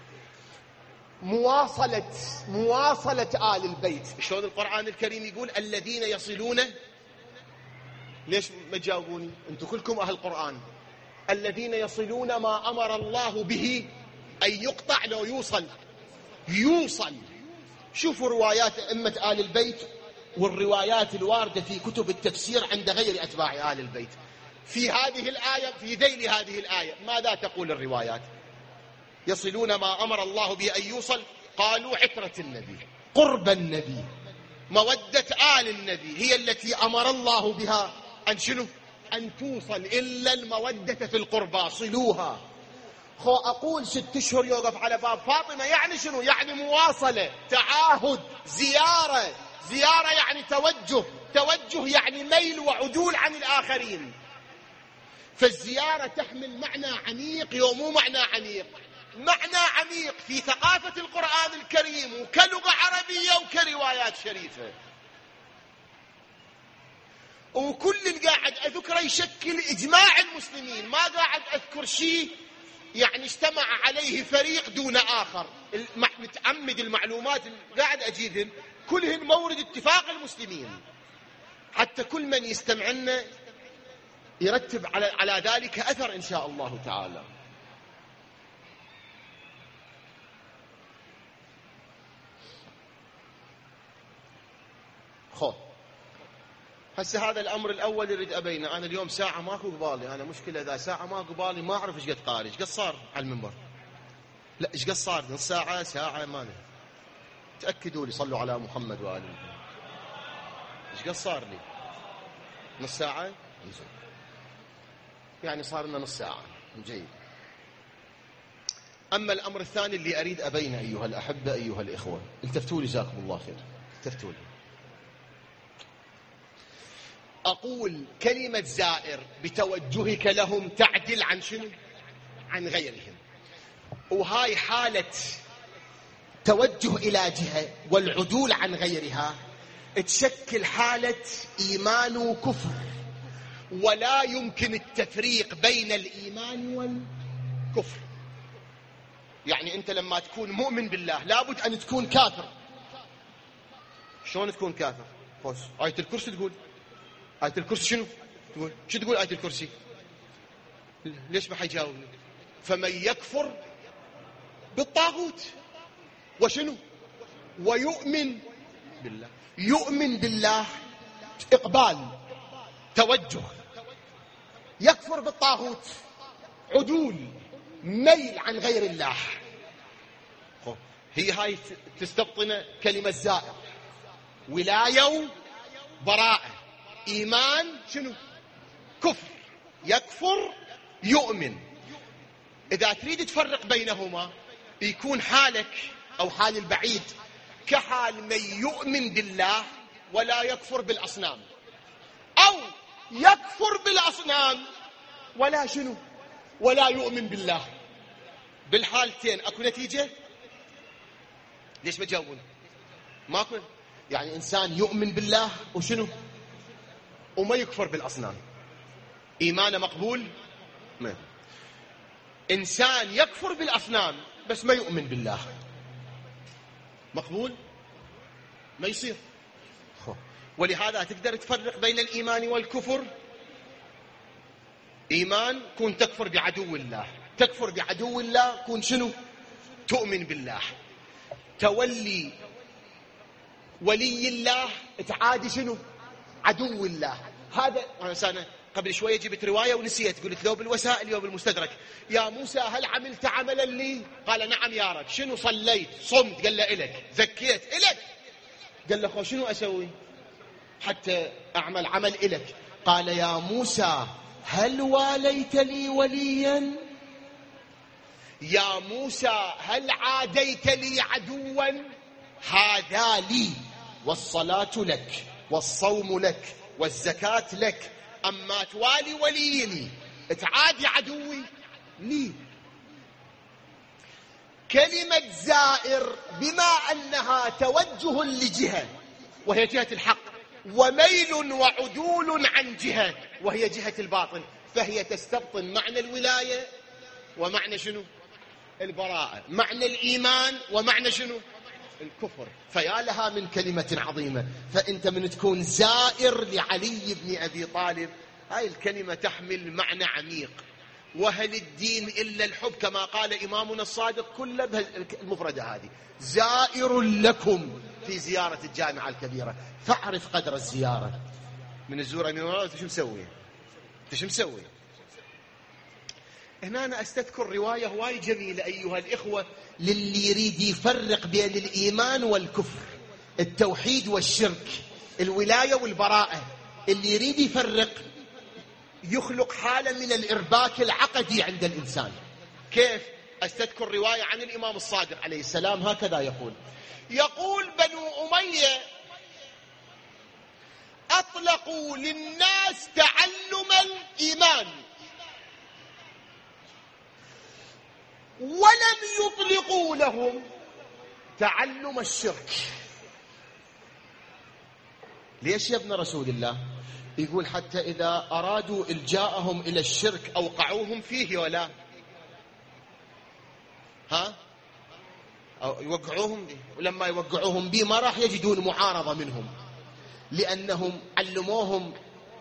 مواصلة آل البيت. شلون القرآن الكريم يقول الذين يصلون؟ ليش ما تجاوبوني؟ أنتم كلكم أهل القرآن. الذين يصلون ما أمر الله به أن يقطع لو يوصل. شوفوا روايات أئمة آل البيت والروايات الواردة في كتب التفسير عند غير أتباع آل البيت في هذه الآية، في ذيل هذه الآية ماذا تقول الروايات؟ يصلون ما أمر الله به أن يوصل، قالوا عترة النبي، قرب النبي، مودة آل النبي هي التي أمر الله بها أن شنو؟ أن توصل، إلا المودة في القربى صلوها. أقول 6 أشهر يوقف على باب فاطمة يعني شنو؟ يعني مواصلة، تعاهد، زيارة يعني توجه يعني ميل وعدول عن الآخرين. فالزيارة تحمل معنى عميق، يومو معنى عميق، معنى عميق في ثقافة القرآن الكريم وكلغة عربية وكروايات شريفة. وكل اللي قاعد أذكره يشكل إجماع المسلمين، ما قاعد أذكر شيء يعني اجتمع عليه فريق دون آخر. متعمد المعلومات اللي قاعد أجيبهن كلهن مورد اتفاق المسلمين، حتى كل من يستمعنا يرتب على ذلك أثر إن شاء الله تعالى. هسه هذا الأمر الأول يريد أبينه. أنا اليوم ساعة ماكو قبالي، أنا مشكلة إذا ساعة ماكو قبالي ما أعرف إيش قد قاري، إيش قد صار على المنبر، لا إيش قد صار، نص ساعة، ساعة، ما أدري. تأكدوا لي، صلوا على محمد وآله. إيش قد صار لي؟ نص ساعة؟ يعني صار لنا نص ساعة، جيد. أما الأمر الثاني اللي أريد أبينه أيها الأحبة أيها الإخوة، التفتوا لي جزاكم الله خير، التفتوا لي. أقول كلمة زائر بتوجهك لهم تعدل عن شنو؟ عن غيرهم. وهاي حالة توجه إلى جهة والعدول عن غيرها تشكل حالة إيمان وكفر، ولا يمكن التفريق بين الإيمان والكفر. يعني أنت لما تكون مؤمن بالله لابد أن تكون كافر. شلون تكون كافر؟ آية الكرسي تقول، آية الكرسي شنو تقول؟ شو تقول آية الكرسي؟ ليش ما حيجاوبني؟ فمن يكفر بالطاغوت وشنو؟ ويؤمن بالله. يؤمن بالله إقبال، توجه. يكفر بالطاغوت، عدول، ميل عن غير الله. هي هاي تستبطن كلمة زائر. ولاية وبراءة، إيمان شنو؟ كفر. يكفر يؤمن. إذا تريد تفرق بينهما يكون حالك أو حال البعيد كحال من يؤمن بالله ولا يكفر بالأصنام، أو يكفر بالأصنام ولا شنو؟ ولا يؤمن بالله. بالحالتين أكو نتيجة؟ ليش ما تجاوبون؟ ماكو. يعني إنسان يؤمن بالله وشنو؟ وما يكفر بالأصنام، إيمانه مقبول؟ ما. إنسان يكفر بالأصنام بس ما يؤمن بالله، مقبول؟ ما يصير. ولهذا تقدر تفرق بين الإيمان والكفر. إيمان كون تكفر بعدو الله، تكفر بعدو الله كون شنو؟ تؤمن بالله. تولي ولي الله تعادي شنو؟ عدو الله. هذا أنا قبل شوية جبت رواية ونسيت، قلت له بالوسائل يوم بالمستدرك: يا موسى هل عملت عملا لي؟ قال نعم يا رب. شنو؟ صليت، صمت. قال له إلك. زكيت، إلك. قال له خو شنو أسوي حتى أعمل عمل إلك؟ قال يا موسى هل واليت لي وليا؟ يا موسى هل عاديت لي عدوا؟ هذا لي، والصلاة لك، والصوم لك، والزكاة لك. أما توالي وليني تعادي عدوي لي. كلمة زائر بما أنها توجه لجهة وهي جهة الحق، وميل وعدول عن جهة وهي جهة الباطل، فهي تستبطن معنى الولاية ومعنى شنو؟ البراءة، معنى الإيمان ومعنى شنو؟ الكفر. فيا لها من كلمة عظيمة. فأنت من تكون زائر لعلي بن أبي طالب، هاي الكلمة تحمل معنى عميق. وهل الدين إلا الحب كما قال إمامنا الصادق كله بالمفردة هذه: زائر لكم في زيارة الجامعة الكبيرة. فاعرف قدر الزيارة. من الزورة من وراء شو مسوي؟ شو مسوي؟ هنا أنا أستذكر رواية هواي جميلة أيها الإخوة للي يريد يفرق بين الإيمان والكفر، التوحيد والشرك، الولاية والبراءة. اللي يريد يفرق يخلق حالة من الإرباك العقدي عند الإنسان. كيف؟ أستذكر رواية عن الإمام الصادق عليه السلام هكذا يقول بنو أمية أطلقوا للناس تعلم الإيمان ولم يطلقوا لهم تعلم الشرك. ليش يا ابن رسول الله؟ يقول حتى إذا أرادوا إلجاءهم إلى الشرك أوقعوهم فيه ولا أو يوقعوهم به، ولما يوقعوهم به ما راح يجدون معارضة منهم، لأنهم علموهم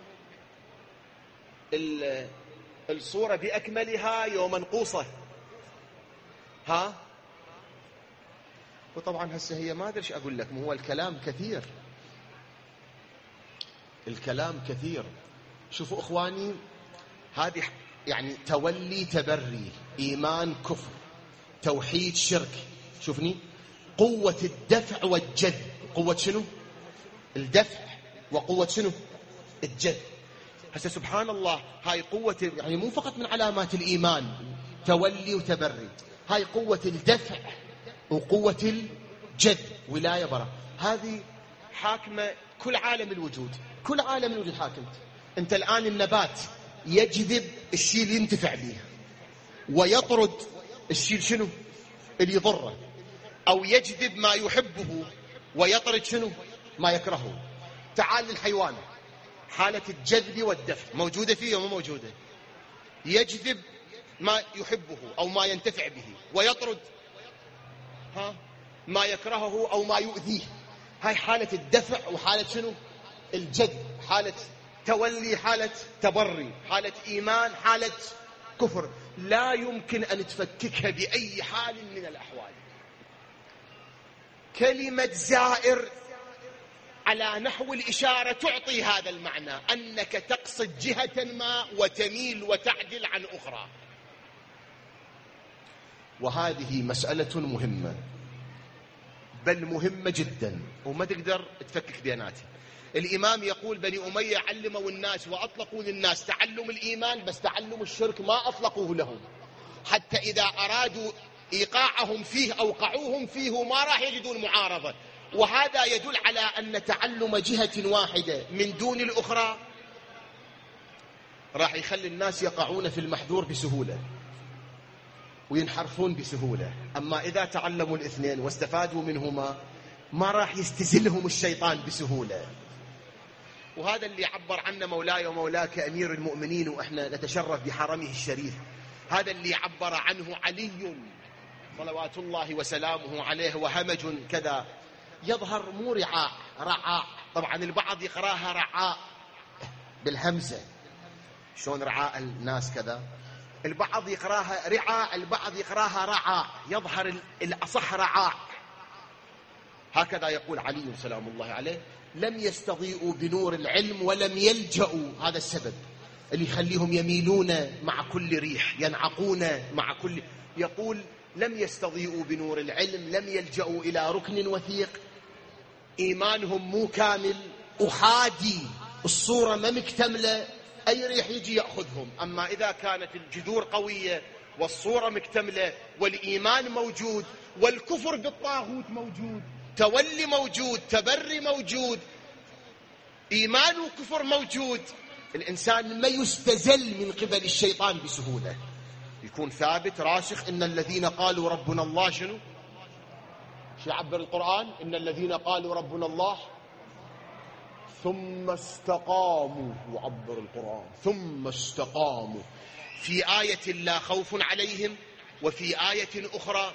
الصورة بأكملها يوم منقوصة. وطبعا هسه هي ما أدري ايش أقول لك، هو الكلام كثير، الكلام كثير. شوفوا إخواني، هذه يعني تولي تبري، إيمان كفر، توحيد شرك. شوفني، قوة الدفع والجذب. قوة شنو؟ الدفع، وقوة شنو؟ الجذب. هسه سبحان الله، هاي قوة يعني مو فقط من علامات الإيمان تولي وتبري، هاي قوة الدفع وقوة الجذب، ولاية براء. هذه حاكمة كل عالم الوجود، كل عالم الوجود حاكمت. انت الآن النبات يجذب الشيء اللي ينتفع به ويطرد الشيء شنو؟ اللي يضره، أو يجذب ما يحبه ويطرد شنو؟ ما يكرهه. تعال للحيوان، حالة الجذب والدفع موجودة فيه وما موجودة؟ يجذب ما يحبه أو ما ينتفع به، ويطرد ما يكرهه أو ما يؤذيه. هاي حالة الدفع وحالة شنو؟ الجذب، حالة تولي، حالة تبري، حالة إيمان، حالة كفر. لا يمكن أن تفككها بأي حال من الأحوال. كلمة زائر على نحو الإشارة تعطي هذا المعنى، أنك تقصد جهة ما وتميل وتعدل عن أخرى. وهذه مسألة مهمة، بل مهمة جدا، وما تقدر تفكك بيناتها. الإمام يقول بني أمية علموا الناس وأطلقوا للناس تعلم الإيمان، بس تعلم الشرك ما أطلقوه لهم، حتى إذا أرادوا إيقاعهم فيه أوقعوهم فيه وما راح يجدون معارضة. وهذا يدل على أن تعلم جهة واحدة من دون الأخرى راح يخلي الناس يقعون في المحذور بسهولة وينحرفون بسهولة. أما إذا تعلموا الاثنين واستفادوا منهما ما راح يستزلهم الشيطان بسهولة. وهذا اللي عبر عنه مولاي ومولاك أمير المؤمنين، وإحنا نتشرف بحرمه الشريف. هذا اللي عبر عنه علي صلوات الله وسلامه عليه، وهمج كذا يظهر مو رعاء، رعاء. طبعا البعض يقراها رعاء بالهمزة، شلون رعاء الناس كذا، البعض يقراها رعاء، البعض يقراها رعاء، يظهر الأصح رعاء. هكذا يقول علي سلام الله عليه: لم يستضيئوا بنور العلم ولم يلجأوا. هذا السبب اللي يخليهم يميلون مع كل ريح، ينعقون مع كل. يقول لم يستضيئوا بنور العلم، لم يلجأوا إلى ركن وثيق، إيمانهم مو كامل، أحادي، الصورة ما مكتملة، أي ريح يجي يأخذهم. أما إذا كانت الجذور قوية والصورة مكتملة والإيمان موجود والكفر بالطاغوت موجود، تولي موجود، تبري موجود، إيمان وكفر موجود، الإنسان ما يستزل من قبل الشيطان بسهولة، يكون ثابت راسخ. إن الذين قالوا ربنا الله شنو يعبر القرآن؟ إن الذين قالوا ربنا الله ثم استقاموا، يعبر القرآن ثم استقاموا. في آية لا خوف عليهم، وفي آية أخرى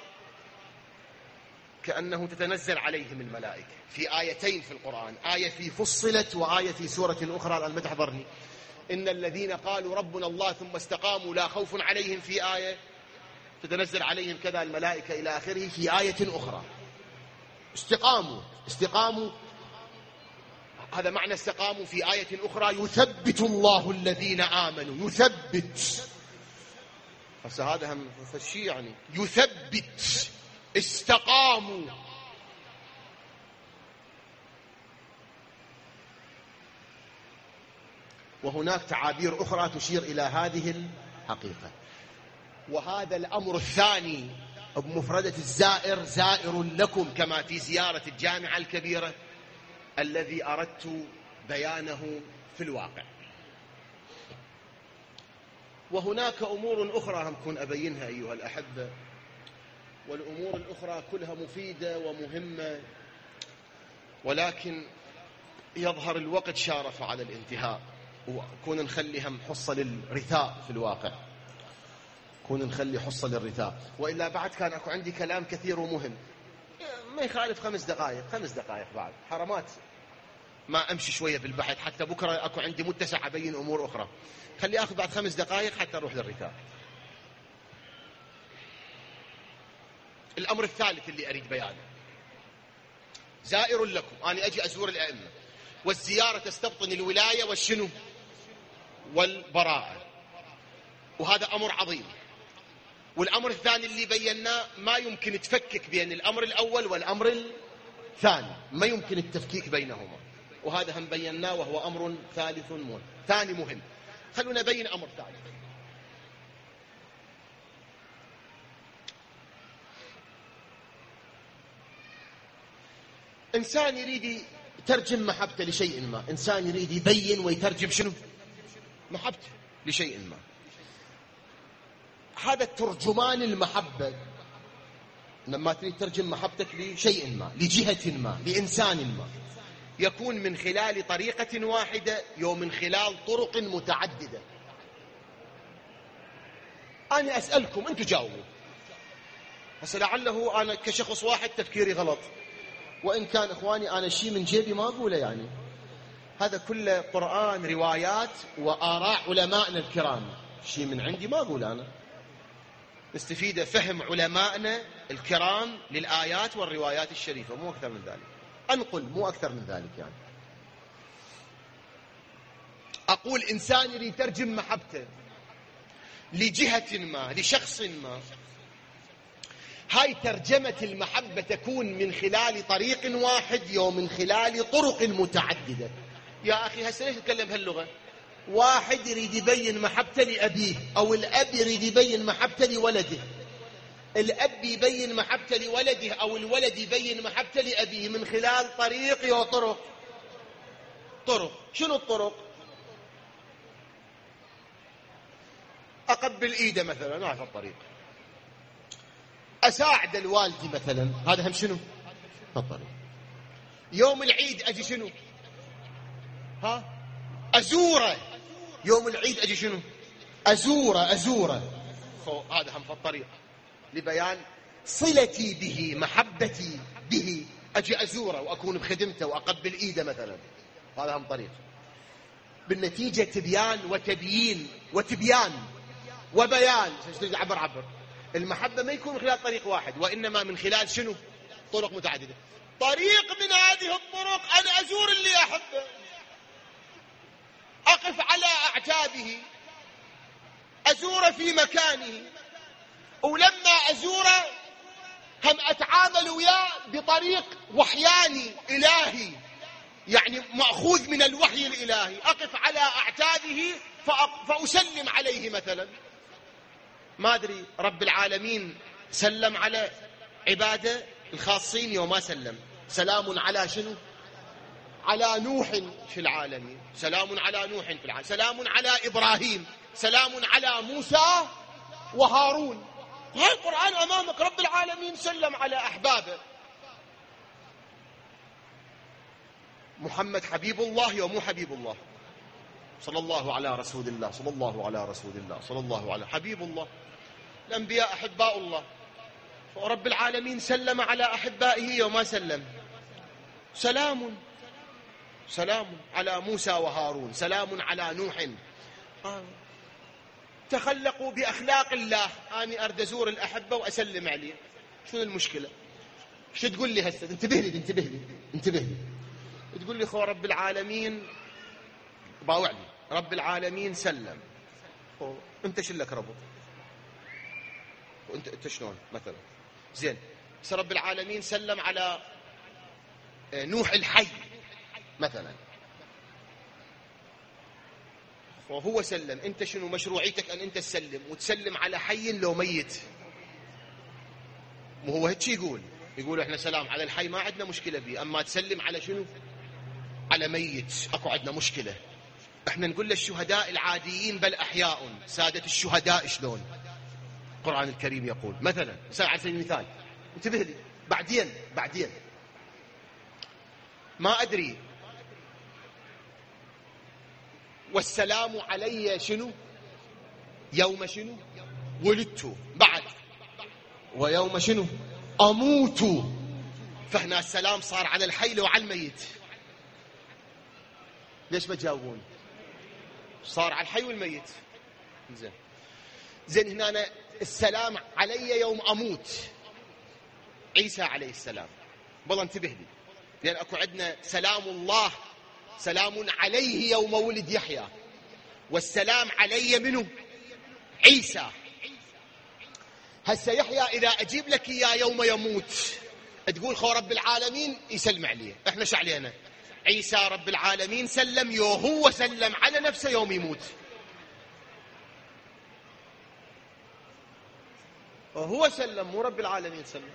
كأنه تتنزل عليهم الملائكة. في آيتين في القرآن، آية في فصلت وآية في سورة أخرى الآن ما تحضرني. إن الذين قالوا ربنا الله ثم استقاموا لا خوف عليهم، في آية تتنزل عليهم كذا الملائكة إلى آخره. في آية أخرى استقاموا، هذا معنى استقاموا. في آية أخرى يثبت الله الذين آمنوا، يثبت، هذا هم فالشيء يعني يثبت، استقاموا. وهناك تعابير أخرى تشير إلى هذه الحقيقة. وهذا الأمر الثاني بمفردة الزائر: زائر لكم، كما في زيارة الجامعة الكبيرة، الذي أردت بيانه في الواقع. وهناك أمور أخرى هم كن أبينها أيها الأحبة، والأمور الأخرى كلها مفيدة ومهمة، ولكن يظهر الوقت شارف على الانتهاء، وكون نخلي هم حصة للرثاء في الواقع، كون نخلي حصة للرثاء. وإلا بعد كان أكو عندي كلام كثير ومهم، ما يخالف 5 دقائق بعد حرمات ما أمشي شوية بالبحث، حتى بكرة أكو عندي متسع أبين أمور أخرى. خلي أخذ بعد 5 دقائق حتى أروح للرثاء. الأمر الثالث اللي أريد بيانه: زائر لكم، أنا أجي أزور الأئمة، والزيارة تستبطن الولاية والشنو والبراءة، وهذا أمر عظيم. والأمر الثاني اللي بيناه ما يمكن تفكك بين الأمر الأول والأمر الثاني، ما يمكن التفكيك بينهما، وهذا هم بيناه، وهو أمر ثالث ثاني مهم. خلونا نبين أمر ثالث. إنسان يريد يترجم محبته لشيء ما، إنسان يريد يبين ويترجم شنو محبته لشيء ما. هذا الترجمان المحبة لما تريد ترجم محبتك لشيء ما، لجهة ما، لإنسان ما، يكون من خلال طريقة واحدة أو من خلال طرق متعددة. أنا أسألكم أنتم جاوبوا. هسه لعله أنا كشخص واحد تفكيري غلط، وإن كان إخواني أنا شيء من جيبي ما أقوله، يعني هذا كله قرآن، روايات وآراء علمائنا الكرام، شيء من عندي ما أقول أنا. نستفيد فهم علمائنا الكرام للآيات والروايات الشريفة، مو أكثر من ذلك. أنقل مو أكثر من ذلك يعني. أقول إنسان يريد يترجم محبته لجهة ما، لشخص ما، هاي ترجمة المحبة تكون من خلال طريق واحد ومن خلال طرق متعددة. يا أخي هسه ليش نتكلم هاللغة؟ واحد يريد يبين محبته لأبيه، أو الأب يريد يبين محبته لولده، الأب يبين محبته لولده أو الولد يبين محبته لأبيه من خلال طريق وطرق. شنو الطرق؟ أقبل إيده مثلا، هذا الطريق. أساعد الوالدي مثلا، هذا هم شنو؟ الطريق. يوم العيد أجي شنو؟ أزوره. يوم العيد أجي شنو؟ أزوره. هذا هم في الطريق لبيان صلتي به، محبتي به، أجي أزوره وأكون بخدمته وأقبل إيده مثلا، هذا هم طريق. بالنتيجة تبيان وتبيين وبيان. عبر المحبة ما يكون من خلال طريق واحد، وإنما من خلال شنو؟ طرق متعددة. طريق من هذه الطرق أنا أزور اللي أحبه، أقف على أعتابه، أزوره في مكانه، ولما أزوره هم أتعامل وياه بطريق وحياني إلهي، يعني مأخوذ من الوحي الإلهي. أقف على أعتابه فأسلم عليه مثلا. ما أدري رب العالمين سلم على عباده الخاصين يوم ما سلم. سلام على شنو؟ على نوح في العالمين، سلام على نوح في العالمين، سلام على إبراهيم، سلام على موسى وهارون. هاي القرآن أمامك، رب العالمين سلم على أحبابه. محمد حبيب الله ومو حبيب الله، صلى الله على رسول الله، صلى الله على رسول الله، صلى الله على حبيب الله. الأنبياء أحباء الله، ورب العالمين سلم على أحبائه وما سلم. سلام على موسى وهارون، سلام على نوح. تخلقوا بأخلاق الله. أنا أرد أزور الأحبة وأسلم عليه، شنو المشكلة؟ شو تقول لي هسه؟ انتبه لي. تقول لي خو رب العالمين باوعني، رب العالمين سلم، انت شلك ربط، وانت شلون مثلا؟ زين، بس رب العالمين سلم على نوح الحي مثلا، وهو سلم، انت شنو مشروعيتك ان انت تسلم وتسلم على حي لو ميت؟ مو هو هيك يقول احنا سلام على الحي ما عندنا مشكله به، اما تسلم على شنو؟ على ميت اكو عندنا مشكله. احنا نقول للشهداء العاديين بل احياء، ساده الشهداء شلون؟ القرآن الكريم يقول مثلا، على سبيل المثال، انتبه لي، بعدين ما أدري، والسلام علي شنو؟ يوم شنو؟ ولدت، بعد ويوم شنو؟ أموت. فهنا السلام صار على الحي لو على الميت. ليش ما تجاوبون؟ صار على الحي والميت. زين هنا أنا السلام علي يوم أموت، عيسى عليه السلام. والله انتبه لي، لأن أكو عندنا سلام الله، سلام عليه يوم ولد يحيى، والسلام علي منه؟ عيسى. هسه يحيى إذا أجيب لك إياه يوم يموت تقول خو رب العالمين يسلم عليه، احنا شو علينا؟ عيسى رب العالمين سلم، هو سلم على نفسه يوم يموت، وهو سلم مو رب العالمين سلم.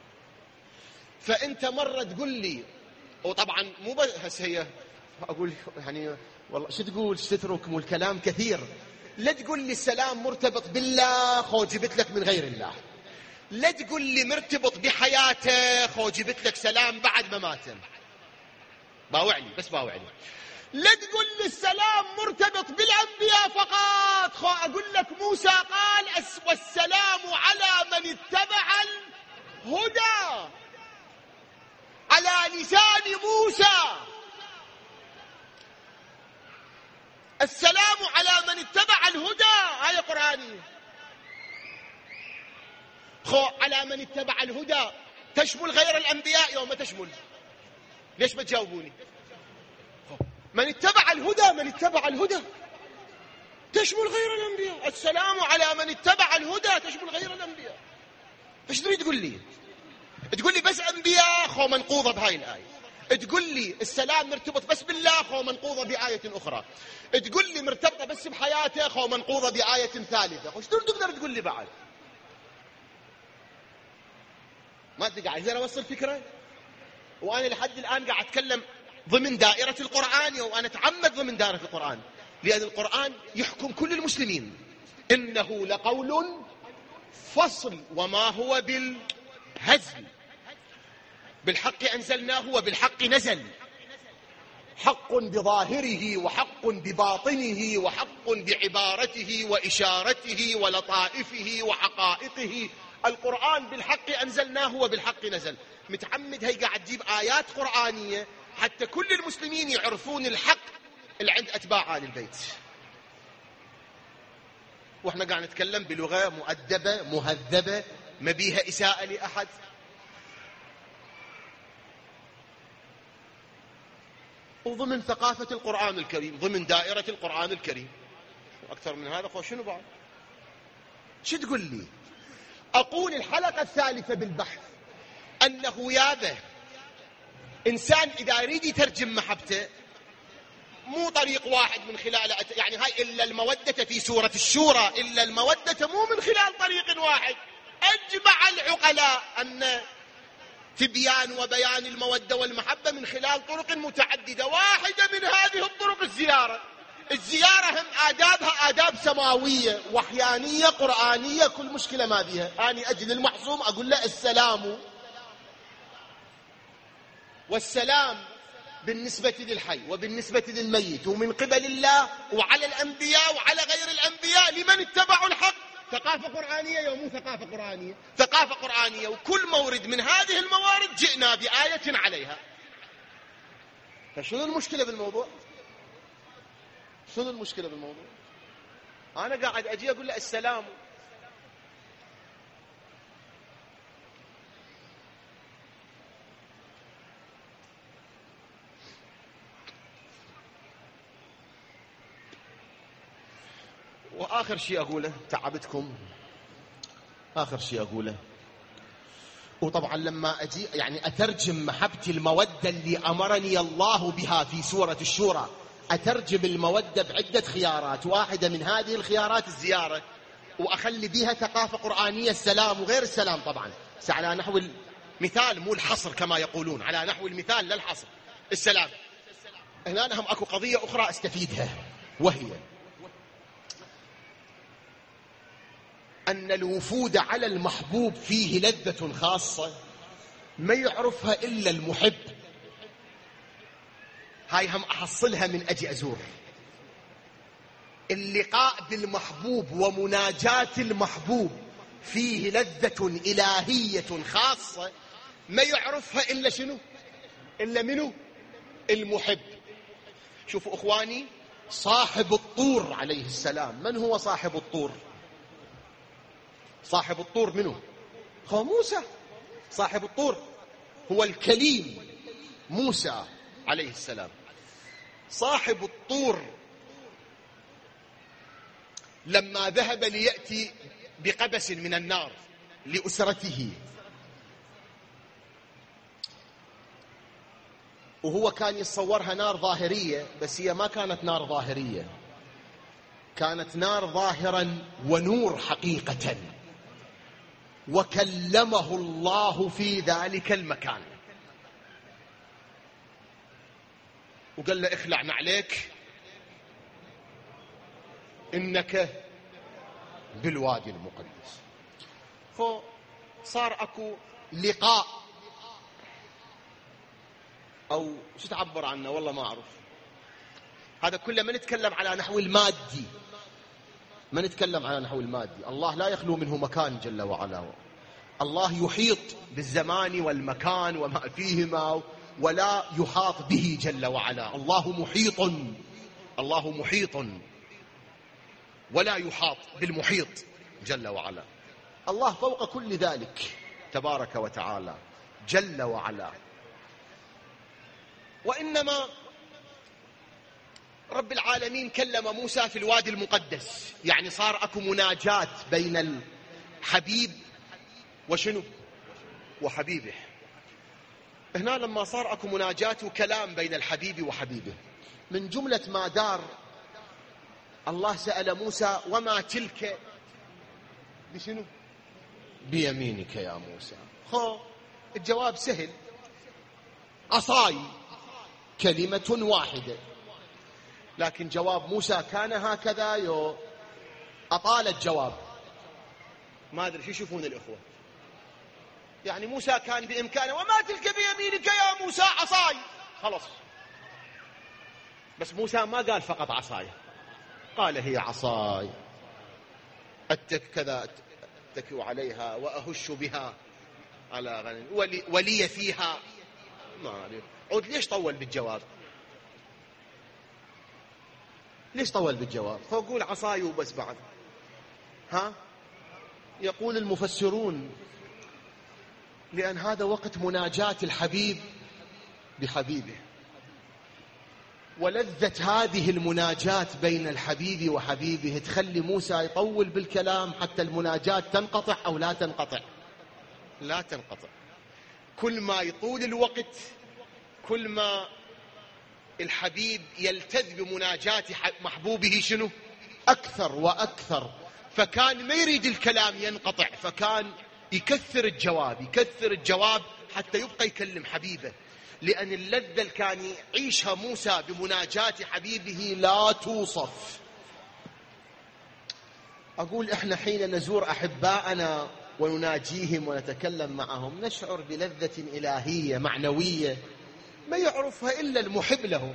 فأنت مرة تقول لي، وطبعا مو بس هي أقول يعني والله شو تقول، شو تترك، مو الكلام كثير. لا تقول لي السلام مرتبط بالله خو جبت لك من غير الله، لا تقول لي مرتبط بحياته خو جبت لك سلام بعد مماته. باوعني بس باوعني. لا تقول لي السلام مرتبط بالأنبياء فقط خو أقول لك موسى قال والسلام على من اتبع الهدى، على لسان موسى. السلام على من اتبع الهدى، هاي قرآني. خو على من اتبع الهدى تشمل غير الأنبياء يوم تشمل. ليش ما تجاوبوني؟ من اتبع الهدى تشمل غير الأنبياء. السلام على من اتبع الهدى تشمل غير الأنبياء. ايش تريد تقول لي؟ تقول لي بس أنبياء خو منقوضة بهاي الآية، تقول لي السلام مرتبط بس بالله خو منقوضة بآية أخرى، تقول لي مرتبطة بس بحياته خو منقوضة بآية ثالثة. وش تقدر تقول لي بعد؟ ما تقعد زين أوصل فكرة. وأنا لحد الآن قاعد أتكلم ضمن دائرة القرآن، وأنا أتعمد ضمن دائرة القرآن، لأن القرآن يحكم كل المسلمين. إنه لقول فصل وما هو بالهزل، بالحق أنزلناه وبالحق نزل، حق بظاهره وحق بباطنه وحق بعبارته وإشارته ولطائفه وحقائقه. القرآن بالحق أنزلناه وبالحق نزل. متعمد هي قاعد تجيب آيات قرآنية حتى كل المسلمين يعرفون الحق اللي عند أتباع آل البيت. وإحنا قاعد نتكلم بلغة مؤدبة مهذبة ما بيها إساءة لأحد. وضمن ثقافة القرآن الكريم، ضمن دائرة القرآن الكريم. أكثر من هذا خو شنو بعد؟ شو تقول لي؟ أقول الحلقة الثالثة بالبحث أنه يابه إنسان إذا يريد يترجم محبته مو طريق واحد من خلال، يعني هاي إلا المودة في سورة الشورى، إلا المودة مو من خلال طريق واحد. أجمع العقلاء أن تبيان وبيان المودة والمحبة من خلال طرق متعددة. واحدة من هذه الطرق الزيارة هم آدابها آداب سماوية وحيانية قرآنية، كل مشكلة ما بيها. أنا أجل المحصوم أقول له السلام، والسلام بالنسبة للحي وبالنسبة للميت ومن قبل الله وعلى الأنبياء وعلى غير الأنبياء لمن اتبعوا الحق. ثقافة قرآنية ومو ثقافة قرآنية؟ ثقافة قرآنية. وكل مورد من هذه الموارد جئنا بآية عليها. فشنو المشكلة بالموضوع؟ شنو المشكلة بالموضوع؟ أنا قاعد أجي أقول له السلام. وآخر شيء أقوله، تعبتكم، آخر شيء أقوله، وطبعا لما أجي يعني أترجم محبتي المودة اللي أمرني الله بها في سورة الشورى، أترجم المودة بعدة خيارات. واحدة من هذه الخيارات الزيارة، وأخلي بها ثقافة قرآنية السلام وغير السلام طبعا، على نحو المثال مو الحصر كما يقولون، على نحو المثال لا الحصر. السلام هنا هم أكو قضية أخرى أستفيدها، وهي أن الوفود على المحبوب فيه لذة خاصة ما يعرفها إلا المحب. هاي هم أحصلها من أجي أزور. اللقاء بالمحبوب ومناجاة المحبوب فيه لذة إلهية خاصة ما يعرفها إلا شنو؟ إلا منو؟ المحب. شوفوا أخواني، صاحب الطور عليه السلام، من هو صاحب الطور؟ صاحب الطور منه؟ هو موسى. صاحب الطور هو الكليم موسى عليه السلام. صاحب الطور لما ذهب ليأتي بقبس من النار لأسرته، وهو كان يتصورها نار ظاهرية، بس هي ما كانت نار ظاهرية، كانت نار ظاهرا ونور حقيقة. وكلمه الله في ذلك المكان وقال له اخلع نعليك إنك بالوادي المقدس. فصار أكو لقاء، أو شو تعبر عنه والله ما أعرف. هذا كله ما نتكلم على نحو المادي، ما نتكلم على نحو المادي. الله لا يخلو منه مكان جل وعلا. الله يحيط بالزمان والمكان وما فيهما ولا يحاط به جل وعلا. الله محيط، الله محيط ولا يحاط بالمحيط جل وعلا. الله فوق كل ذلك تبارك وتعالى جل وعلا. وإنما رب العالمين كلم موسى في الوادي المقدس، يعني صار أكو مناجاة بين الحبيب وشنو وحبيبه. هنا لما صار أكو مناجاة وكلام بين الحبيب وحبيبه، من جملة ما دار الله سأل موسى وما تلك بشنو بيمينك يا موسى. الجواب سهل، عصاي، كلمة واحدة. لكن جواب موسى كان هكذا أطال الجواب. ما أدري شو يشوفون الإخوة، يعني موسى كان بإمكانه وما تلك بيمينك يا موسى عصاي، خلص. بس موسى ما قال فقط عصاي، قال هي عصاي كذا أتكئ عليها وأهش بها على غنم ولي فيها. ما أدري عود ليش طول بالجواب، ليش طول بالجواب؟ فأقول عصاي وبس بعد. يقول المفسرون لأن هذا وقت مناجاة الحبيب بحبيبه، ولذة هذه المناجاة بين الحبيب وحبيبه تخلي موسى يطول بالكلام حتى المناجاة تنقطع أو لا تنقطع. لا تنقطع. كل ما يطول الوقت كل ما الحبيب يلتذ بمناجاة محبوبه شنو أكثر وأكثر. فكان ما يريد الكلام ينقطع، فكان يكثر الجواب حتى يبقى يكلم حبيبه، لأن اللذة اللي كان يعيشها موسى بمناجاة حبيبه لا توصف. أقول إحنا حين نزور أحباءنا ونناجيهم ونتكلم معهم نشعر بلذة إلهية معنوية ما يعرفها إلا المحب له.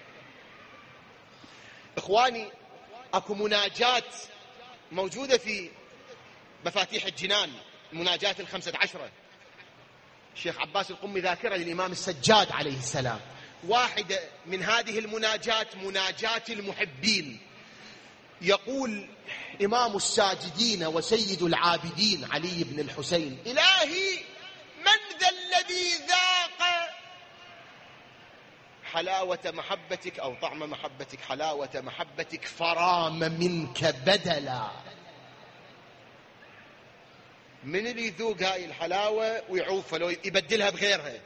إخواني، أكو مناجاة موجودة في مفاتيح الجنان، مناجاة 15. الشيخ عباس القمي ذاكرة للإمام السجاد عليه السلام. واحدة من هذه المناجاة مناجاة المحبين. يقول إمام الساجدين وسيد العابدين علي بن الحسين: إلهي من ذا الذي ذاق حلاوة محبتك أو طعم محبتك، حلاوة محبتك فرام منك بدلا. من اللي يذوق هاي الحلاوة ويعوفها لو يبدلها بغيرها؟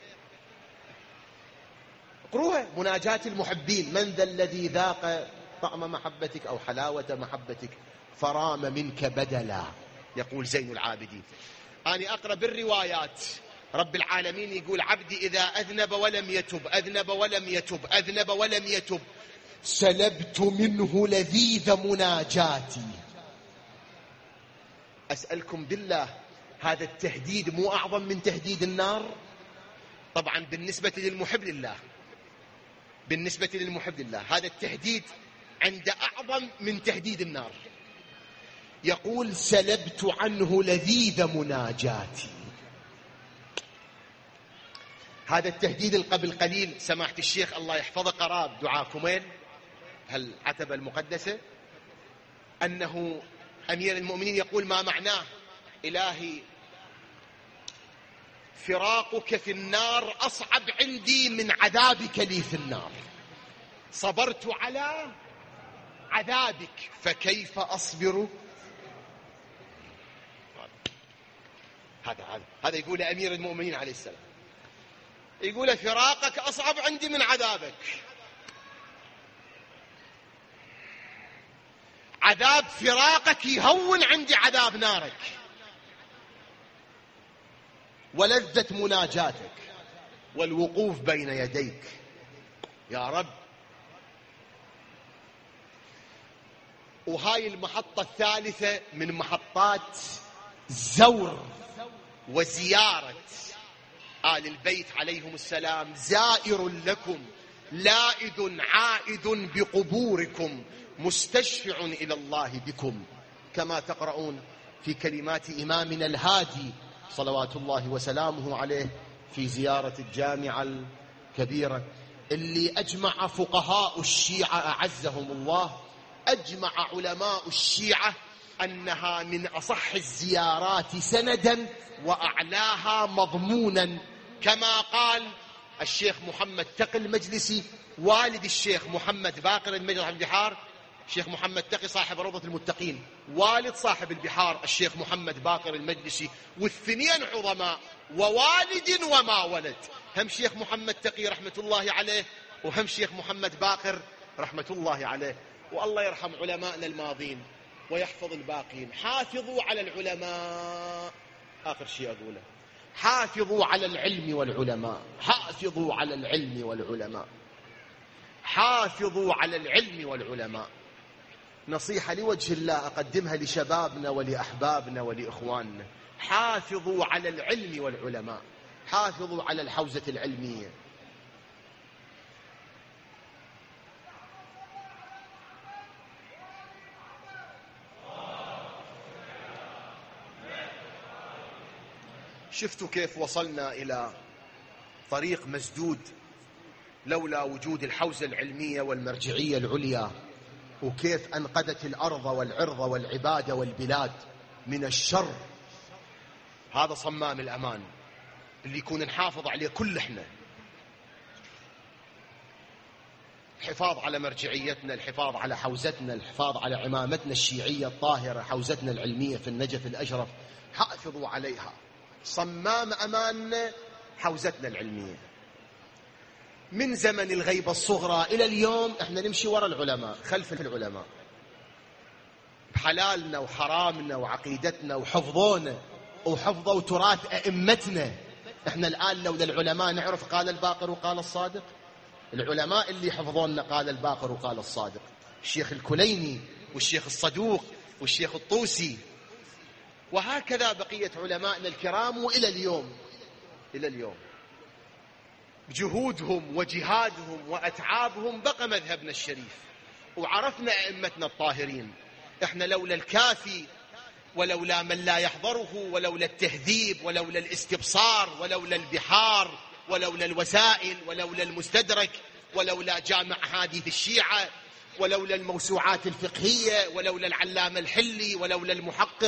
اقروها، مناجاة المحبين: من ذا الذي ذاق طعم محبتك أو حلاوة محبتك فرام منك بدلا. يقول زين العابدين. أنا أقرأ بالروايات رب العالمين يقول: عبدي إذا أذنب ولم يتب، أذنب ولم يتب، أذنب ولم يتب، سلبت منه لذيذ مناجاتي. أسألكم بالله، هذا التهديد مو أعظم من تهديد النار؟ طبعا بالنسبة للمحب لله، بالنسبة للمحب لله هذا التهديد عند أعظم من تهديد النار. يقول: سلبت عنه لذيذ مناجاتي. هذا التهديد قبل قليل سماحة الشيخ الله يحفظه قراب دعاء كميل هالعتبة المقدسة، أنه أمير المؤمنين يقول: ما معناه؟ إلهي فراقك في النار أصعب عندي من عذابك لي في النار، صبرت على عذابك فكيف أصبر. هذا يقول أمير المؤمنين عليه السلام، يقول: فراقك أصعب عندي من عذابك، عذاب فراقك يهون عندي عذاب نارك. ولذة مناجاتك والوقوف بين يديك يا رب. وهاي المحطة الثالثة من محطات زور وزيارة آل البيت عليهم السلام: زائر لكم لائذ عائد بقبوركم مستشفع إلى الله بكم، كما تقرؤون في كلمات إمامنا الهادي صلوات الله وسلامه عليه في زيارة الجامعة الكبيرة، اللي أجمع فقهاء الشيعة أعزهم الله، أجمع علماء الشيعة أنها من أصح الزيارات سندا وأعلاها مضمونا، كما قال الشيخ محمد تقي المجلسي والد الشيخ محمد باقر المجلس صاحب البحار. الشيخ محمد تقي صاحب روضة المتقين، والد صاحب البحار الشيخ محمد باقر المجلسي، والثنين عظماء ووالد وما ولد. هم شيخ محمد تقي رحمة الله عليه، وهم شيخ محمد باقر رحمة الله عليه. والله يرحم علماءنا الماضين ويحفظ الباقين. حافظوا على العلماء، آخر شيء أقوله، حافظوا على العلم والعلماء، حافظوا على العلم والعلماء، حافظوا على العلم والعلماء. نصيحة لوجه الله أقدمها لشبابنا ولأحبابنا ولإخواننا، حافظوا على العلم والعلماء، حافظوا على الحوزة العلمية. شفتوا كيف وصلنا إلى طريق مسدود لولا وجود الحوزة العلمية والمرجعية العليا، وكيف أنقذت الأرض والعرض والعبادة والبلاد من الشر. هذا صمام الأمان اللي يكون نحافظ عليه كل احنا، الحفاظ على مرجعيتنا، الحفاظ على حوزتنا، الحفاظ على عمامتنا الشيعية الطاهرة، حوزتنا العلمية في النجف الأشرف، حافظوا عليها. صمام أماننا حوزتنا العلمية. من زمن الغيبة الصغرى إلى اليوم احنا نمشي وراء العلماء، خلف العلماء، بحلالنا وحرامنا وعقيدتنا، وحفظونا وحفظوا تراث أئمتنا. احنا الآن لولا العلماء نعرف قال الباقر وقال الصادق. العلماء اللي حفظونا قال الباقر وقال الصادق، الشيخ الكليني والشيخ الصدوق والشيخ الطوسي، وهكذا بقية علمائنا الكرام. وإلى اليوم، إلى اليوم بجهودهم وجهادهم وأتعابهم بقى مذهبنا الشريف، وعرفنا أئمتنا الطاهرين. احنا لولا الكافي ولولا من لا يحضره ولولا التهذيب ولولا الاستبصار ولولا البحار ولولا الوسائل ولولا المستدرك ولولا جامع أحاديث الشيعة ولولا الموسوعات الفقهية ولولا العلامة الحلي ولولا المحقق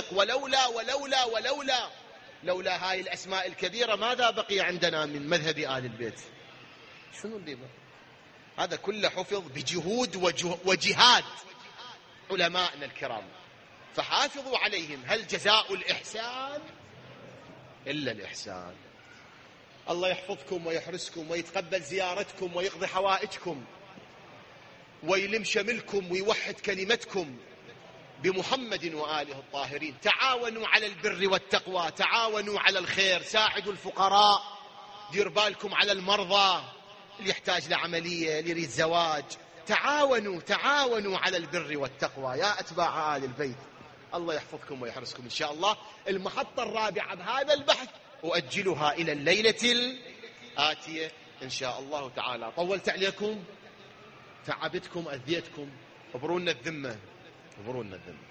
لولا هاي الأسماء الكبيرة ماذا بقي عندنا من مذهب آل البيت؟ شنو اللي بقى؟ هذا كله حفظ بجهود وجهاد علمائنا الكرام، فحافظوا عليهم. هل جزاء الإحسان إلا الإحسان؟ الله يحفظكم ويحرسكم ويتقبل زيارتكم ويقضي حوائجكم ويلم شملكم ويوحد كلمتكم بمحمد وآله الطاهرين. تعاونوا على البر والتقوى، تعاونوا على الخير، ساعدوا الفقراء، دير بالكم على المرضى، اللي يحتاج لعملية، اللي يريد زواج. تعاونوا على البر والتقوى يا أتباع آل البيت. الله يحفظكم ويحرسكم إن شاء الله. المحطة الرابعة بهذا البحث أؤجلها إلى الليلة الآتية إن شاء الله تعالى. طولت عليكم، تعبتكم، أذيتكم، ابرونا الذمة، ابرونا الذمة.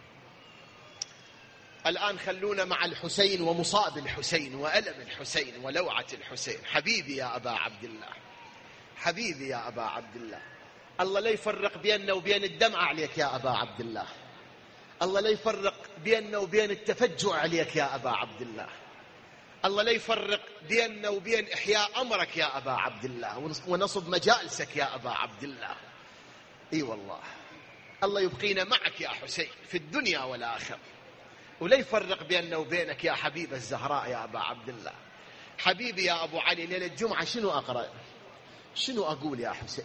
الآن خلونا مع الحسين ومصاب الحسين وألم الحسين ولوعة الحسين. حبيبي يا أبا عبد الله، حبيبي يا أبا عبد الله، الله لا يفرق بيننا وبين الدمع عليك يا أبا عبد الله، الله لا يفرق بيننا وبين التفجع عليك يا أبا عبد الله، الله لا يفرق بيننا وبين إحياء أمرك يا أبا عبد الله ونصب مجالسك يا أبا عبد الله. إي والله الله يبقينا معك يا حسين في الدنيا والآخرة، ولا يفرق بيننا وبينك يا حبيب الزهراء يا أبا عبد الله. حبيبي يا أبو علي، ليلة الجمعة شنو أقرأ، شنو أقول يا حسين؟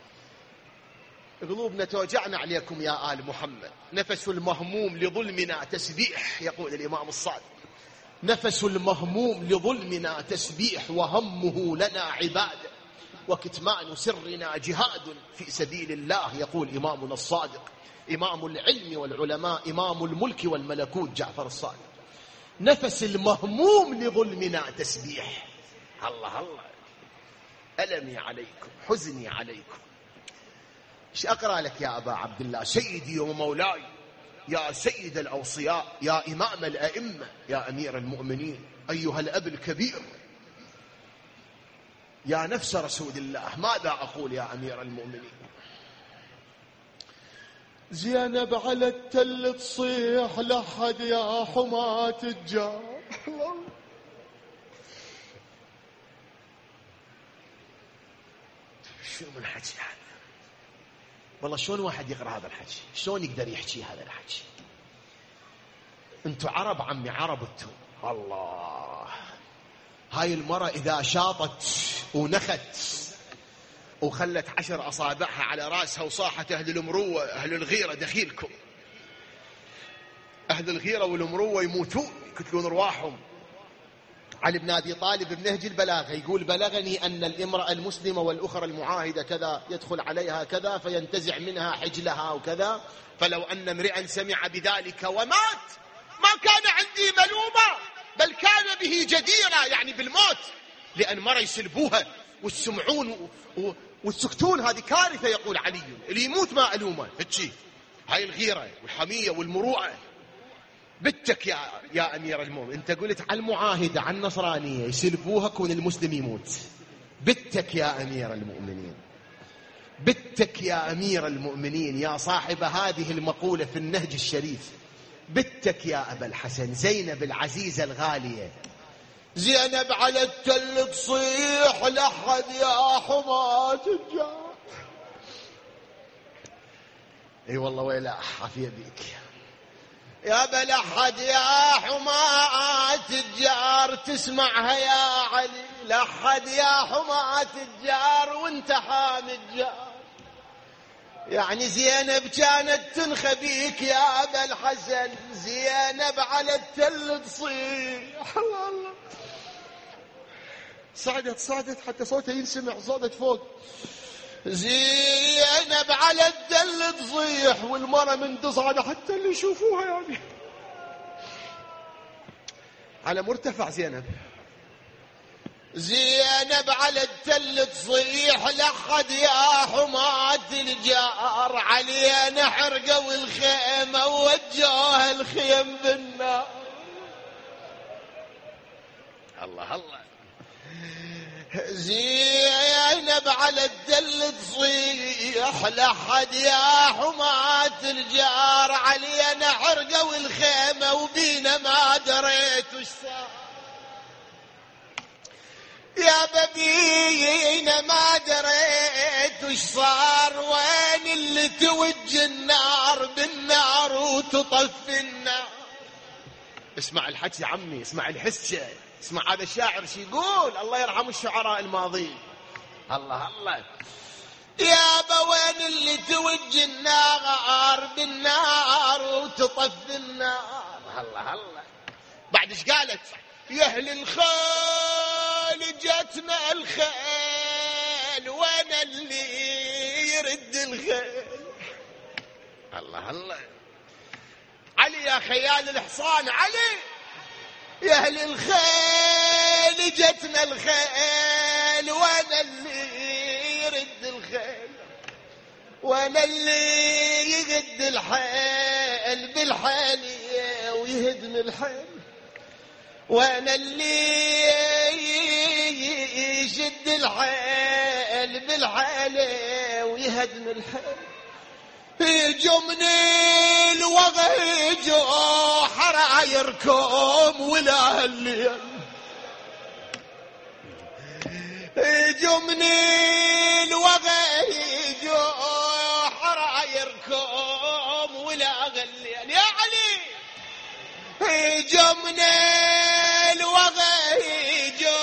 قلوبنا توجعنا عليكم يا آل محمد. نفس المهموم لظلمنا تسبيح، يقول الإمام الصادق، نفس المهموم لظلمنا تسبيح وهمه لنا عبادة وكتمان سرنا جهاد في سبيل الله، يقول إمامنا الصادق، إمام العلم والعلماء، إمام الملك والملكوت، جعفر الصادق. نفس المهموم لظلمنا تسبيح. الله الله، ألمي عليكم، حزني عليكم. ايش أقرأ لك يا أبا عبد الله؟ سيدي ومولاي، يا سيد الأوصياء، يا إمام الأئمة، يا أمير المؤمنين، أيها الأب الكبير، يا نفس رسول الله، ماذا أقول يا أمير المؤمنين؟ زينب على التل تصيح لحد يا حماة الجار. شنو من الحكي هذا؟ والله شلون واحد يقرأ هذا الحكي؟ شلون يقدر يحكي هذا الحكي؟ انتوا عرب عمي، عرب انتوا. الله، هاي المرأة إذا شاطت ونخت وخلت 10 أصابعها على رأسها وصاحت أهل المروة أهل الغيرة دخيلكم، أهل الغيرة والمروة يموتون يقتلون أرواحهم. علي بن أبي طالب بنهج البلاغة يقول: بلغني أن الامرأة المسلمة والأخرى المعاهدة كذا يدخل عليها كذا فينتزع منها حجلها وكذا، فلو أن امرئا سمع بذلك ومات ما كان عندي ملومة، بل كان به جديرة، يعني بالموت، لأن مرة يسلبوها والسمعون والسكتون هذه كارثة. يقول علي: اللي يموت ما ألومه. هاي الغيرة والحمية والمروءة. بتك يا أمير المؤمنين، أنت قلت على المعاهدة على النصرانية يسلبوها كون المسلم يموت. بتك يا أمير المؤمنين، بتك يا أمير المؤمنين، يا صاحب هذه المقولة في النهج الشريف، بتك يا أبا الحسن. زينب العزيزة الغالية، زينب على التل تصيح: لحد يا حماة الجار. اي والله ويلا عافية بيك يا بلحد يا حماة الجار، تسمعها يا علي. لحد يا حماة الجار وانت حامي الجار. يعني زينب كانت تنخى بيك يا أبا الحسن، زينب على التل تصيح. الله، صعدت حتى صوتها ينسمع، صعدت فوق. زينب على التل تصيح، والمرة من تصعد حتى اللي يشوفوها يعني على مرتفع. زينب على التل تصيح: لحد يا حماة الجار، علينا حرقوا الخيمة ووجوها الخيم بالنار. الله الله. زينب على التل تصيح: لحد يا حماة الجار، علينا حرقوا الخيمة وبينا ما دريت وش صار. يا ببينا ما دريت وش صار، وين اللي توج النار بالنار وتطفي النار. اسمع الحكي عمي، اسمع الحسة، اسمع هذا الشاعر شي يقول. الله يرحم الشعراء الماضين. الله الله. يا وين اللي توج النار بالنار وتطفي النار. الله الله. بعد ايش قالت؟ يا اهل الخيل جاتنا الخيل، وين اللي يرد الخيل. الله الله. علي يا خيال الحصان، علي يا اهل الخيل جاتنا الخيل، وين اللي يرد الخيل، وين اللي يقد الحيل بالحالية ويهدم الحيل، وين اللي يشد الحيل بالحالة ويهدم الحيل. يجمني الوغى يجو حرايركم ولا الليل، يجمني الوغى يجو حرايركم ولا الليل. يا علي يجمني الوغى يجو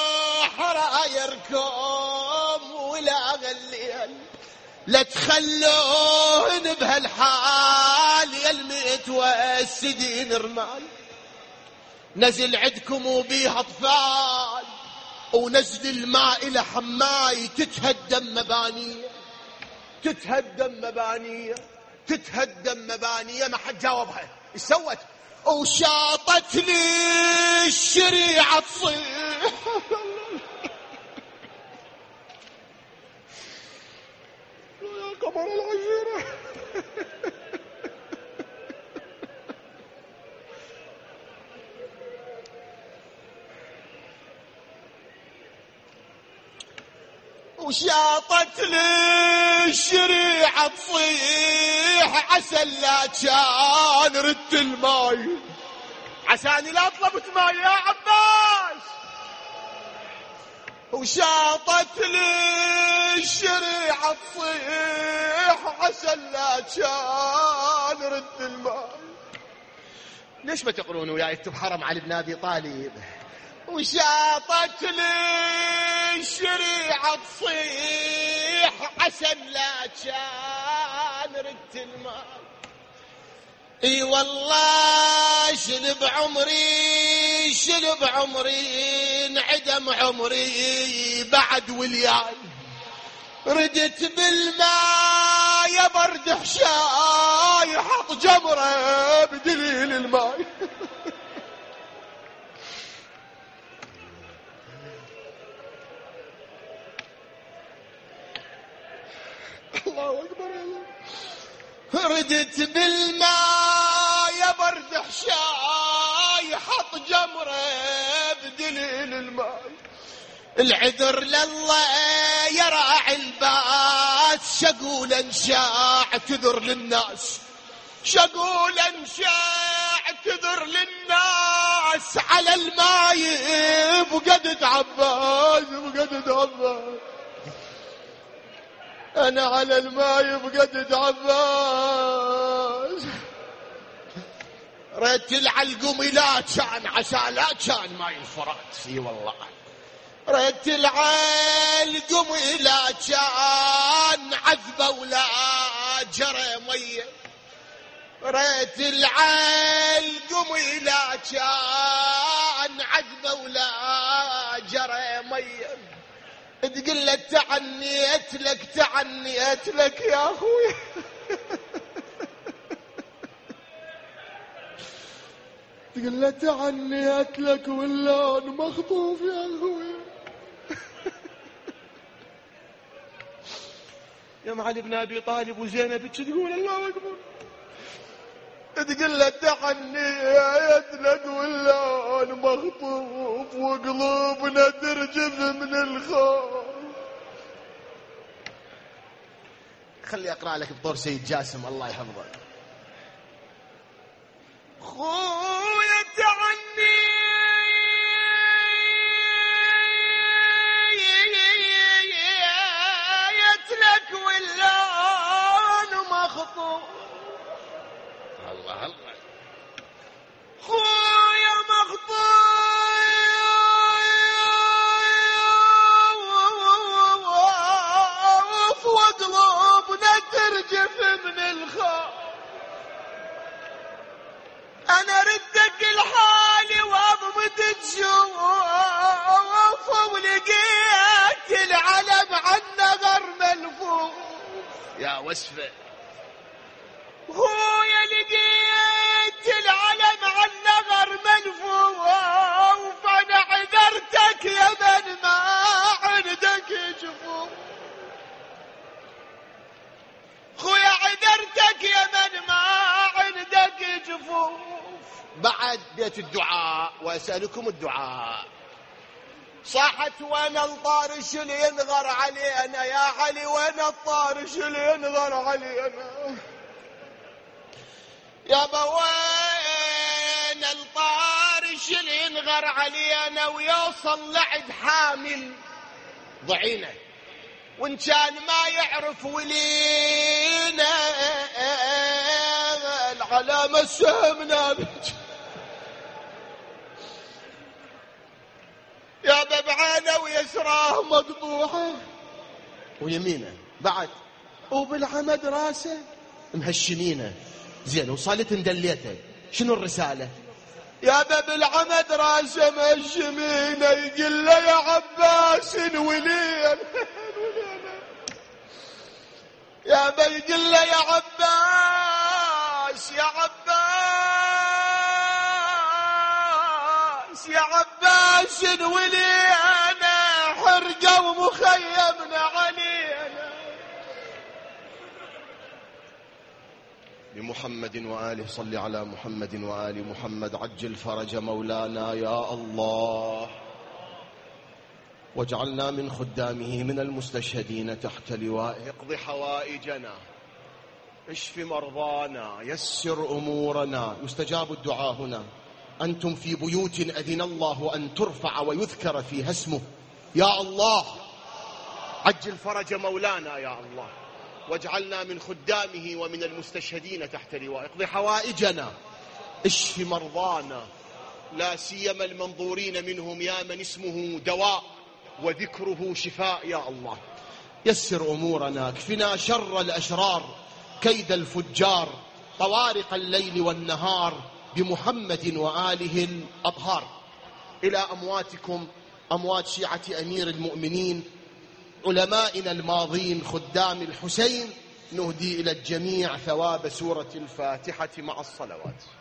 حرايركم ولا الليل، لا تخلون بهالحال يا المتوسدين رمال. نزل عندكم وبيها اطفال، ونزل الماء الى حماي، تتهدم مبانيه، تتهدم مبانيه، تتهدم مبانيه. ما حد جاوبها. ايش سوت؟ وشاطت لي الشريعه تصيح. يا قمر العشيرة. وشاطت لي الشريعة تصيح، عسى لا كان رد الماي، عساني لا طلبت ماي يا عباس. وشاطت لي الشريعة تصيح عسى لا كان رد الماء. ليش ما تقولون وياي اكتب حرم علي بن أبي طالب؟ وشاطت لي الشريعة تصيح عسى لا كان رد الماء. اي والله شلب عمري انعدم عمري بعد ولياي. ردت بالماء يا برد حشاي حط جمره بدليل الماي. الله أكبر. ردت بالماء يا برد حشاي حط جمره بدليل الماء. العذر لله يا راعي الباس شقولا شاع اعتذر للناس. شقولا شاع اعتذر للناس على الماي بقدد عباس. أنا على الماي بقدد عباس. ريت العلقم لا كان عسى لا كان ماي الفرات. اي والله ريت العلقم لا كان عذبه ولا جرى ميه. ريت العلقم لا كان عذبه ولا جرى ميه. تقول له تعنيت لك يا اخوي. تقول له تعنيت لك ولا انا مخطوف يا اخوي. يا علي بن ابي طالب وزينب تقول الله اكبر. تقول له تعنيت لك ولا انا مخطوف وقلوبنا ترجف من الخوف. خلي اقرا لك بطور سيد جاسم الله يحفظه. خويا تعنيت لك ولا انا مخطوف. الله خويا مخطوف وقلوبنا ترجف من الخوف. انا ردك الحالي واضمد تشوف ولقيت العلم عن نغر ملفوف. يا وسفه خويا لقيت العلم عن نغر ملفوف. انا عذرتك يا من ما عندك جفوف. خويا عذرتك يا من ما عندك جفوف. بعد بيت الدعاء واسألكم الدعاء. صاحت وانا الطارش اللي ينغر علينا يا علي وانا الطارش اللي ينغر علينا. يا بوين الطارش اللي ينغر علينا ويوصل لعد حامل ضعينه وان كان ما يعرف ولينا العلامة السهمنا يا ببعانه ويسراه مقطوعه ويمينه بعد وبالعمد راسه مهشمينه. زين وصلت اندليته شنو الرسالة؟ يا باب العمد راسه مهشمينه يقول له يا عباس ولين يا با يقول له يا عباس ولينا حرقه ومخيمنا علينا. بمحمد وآله صل على محمد وآل محمد. عجل فرج مولانا يا الله واجعلنا من خدامه من المستشهدين تحت لوائه. اقض حوائجنا اشف مرضانا يسر أمورنا. يستجاب الدعاء هنا. أنتم في بيوت أذن الله أن ترفع ويذكر فيها اسمه يا الله عجل فرج مولانا يا الله، واجعلنا من خدامه ومن المستشهدين تحت لواء. اقضي حوائجنا، اشف مرضانا، لا سيما المنظورين منهم يا من اسمه دواء وذكره شفاء يا الله. يسر أمورنا، اكفنا شر الأشرار، كيد الفجار، طوارق الليل والنهار، بمحمد وآله الأطهار. إلى أمواتكم، أموات شيعة أمير المؤمنين، علمائنا الماضين خدام الحسين، نهدي إلى الجميع ثواب سورة الفاتحة مع الصلوات.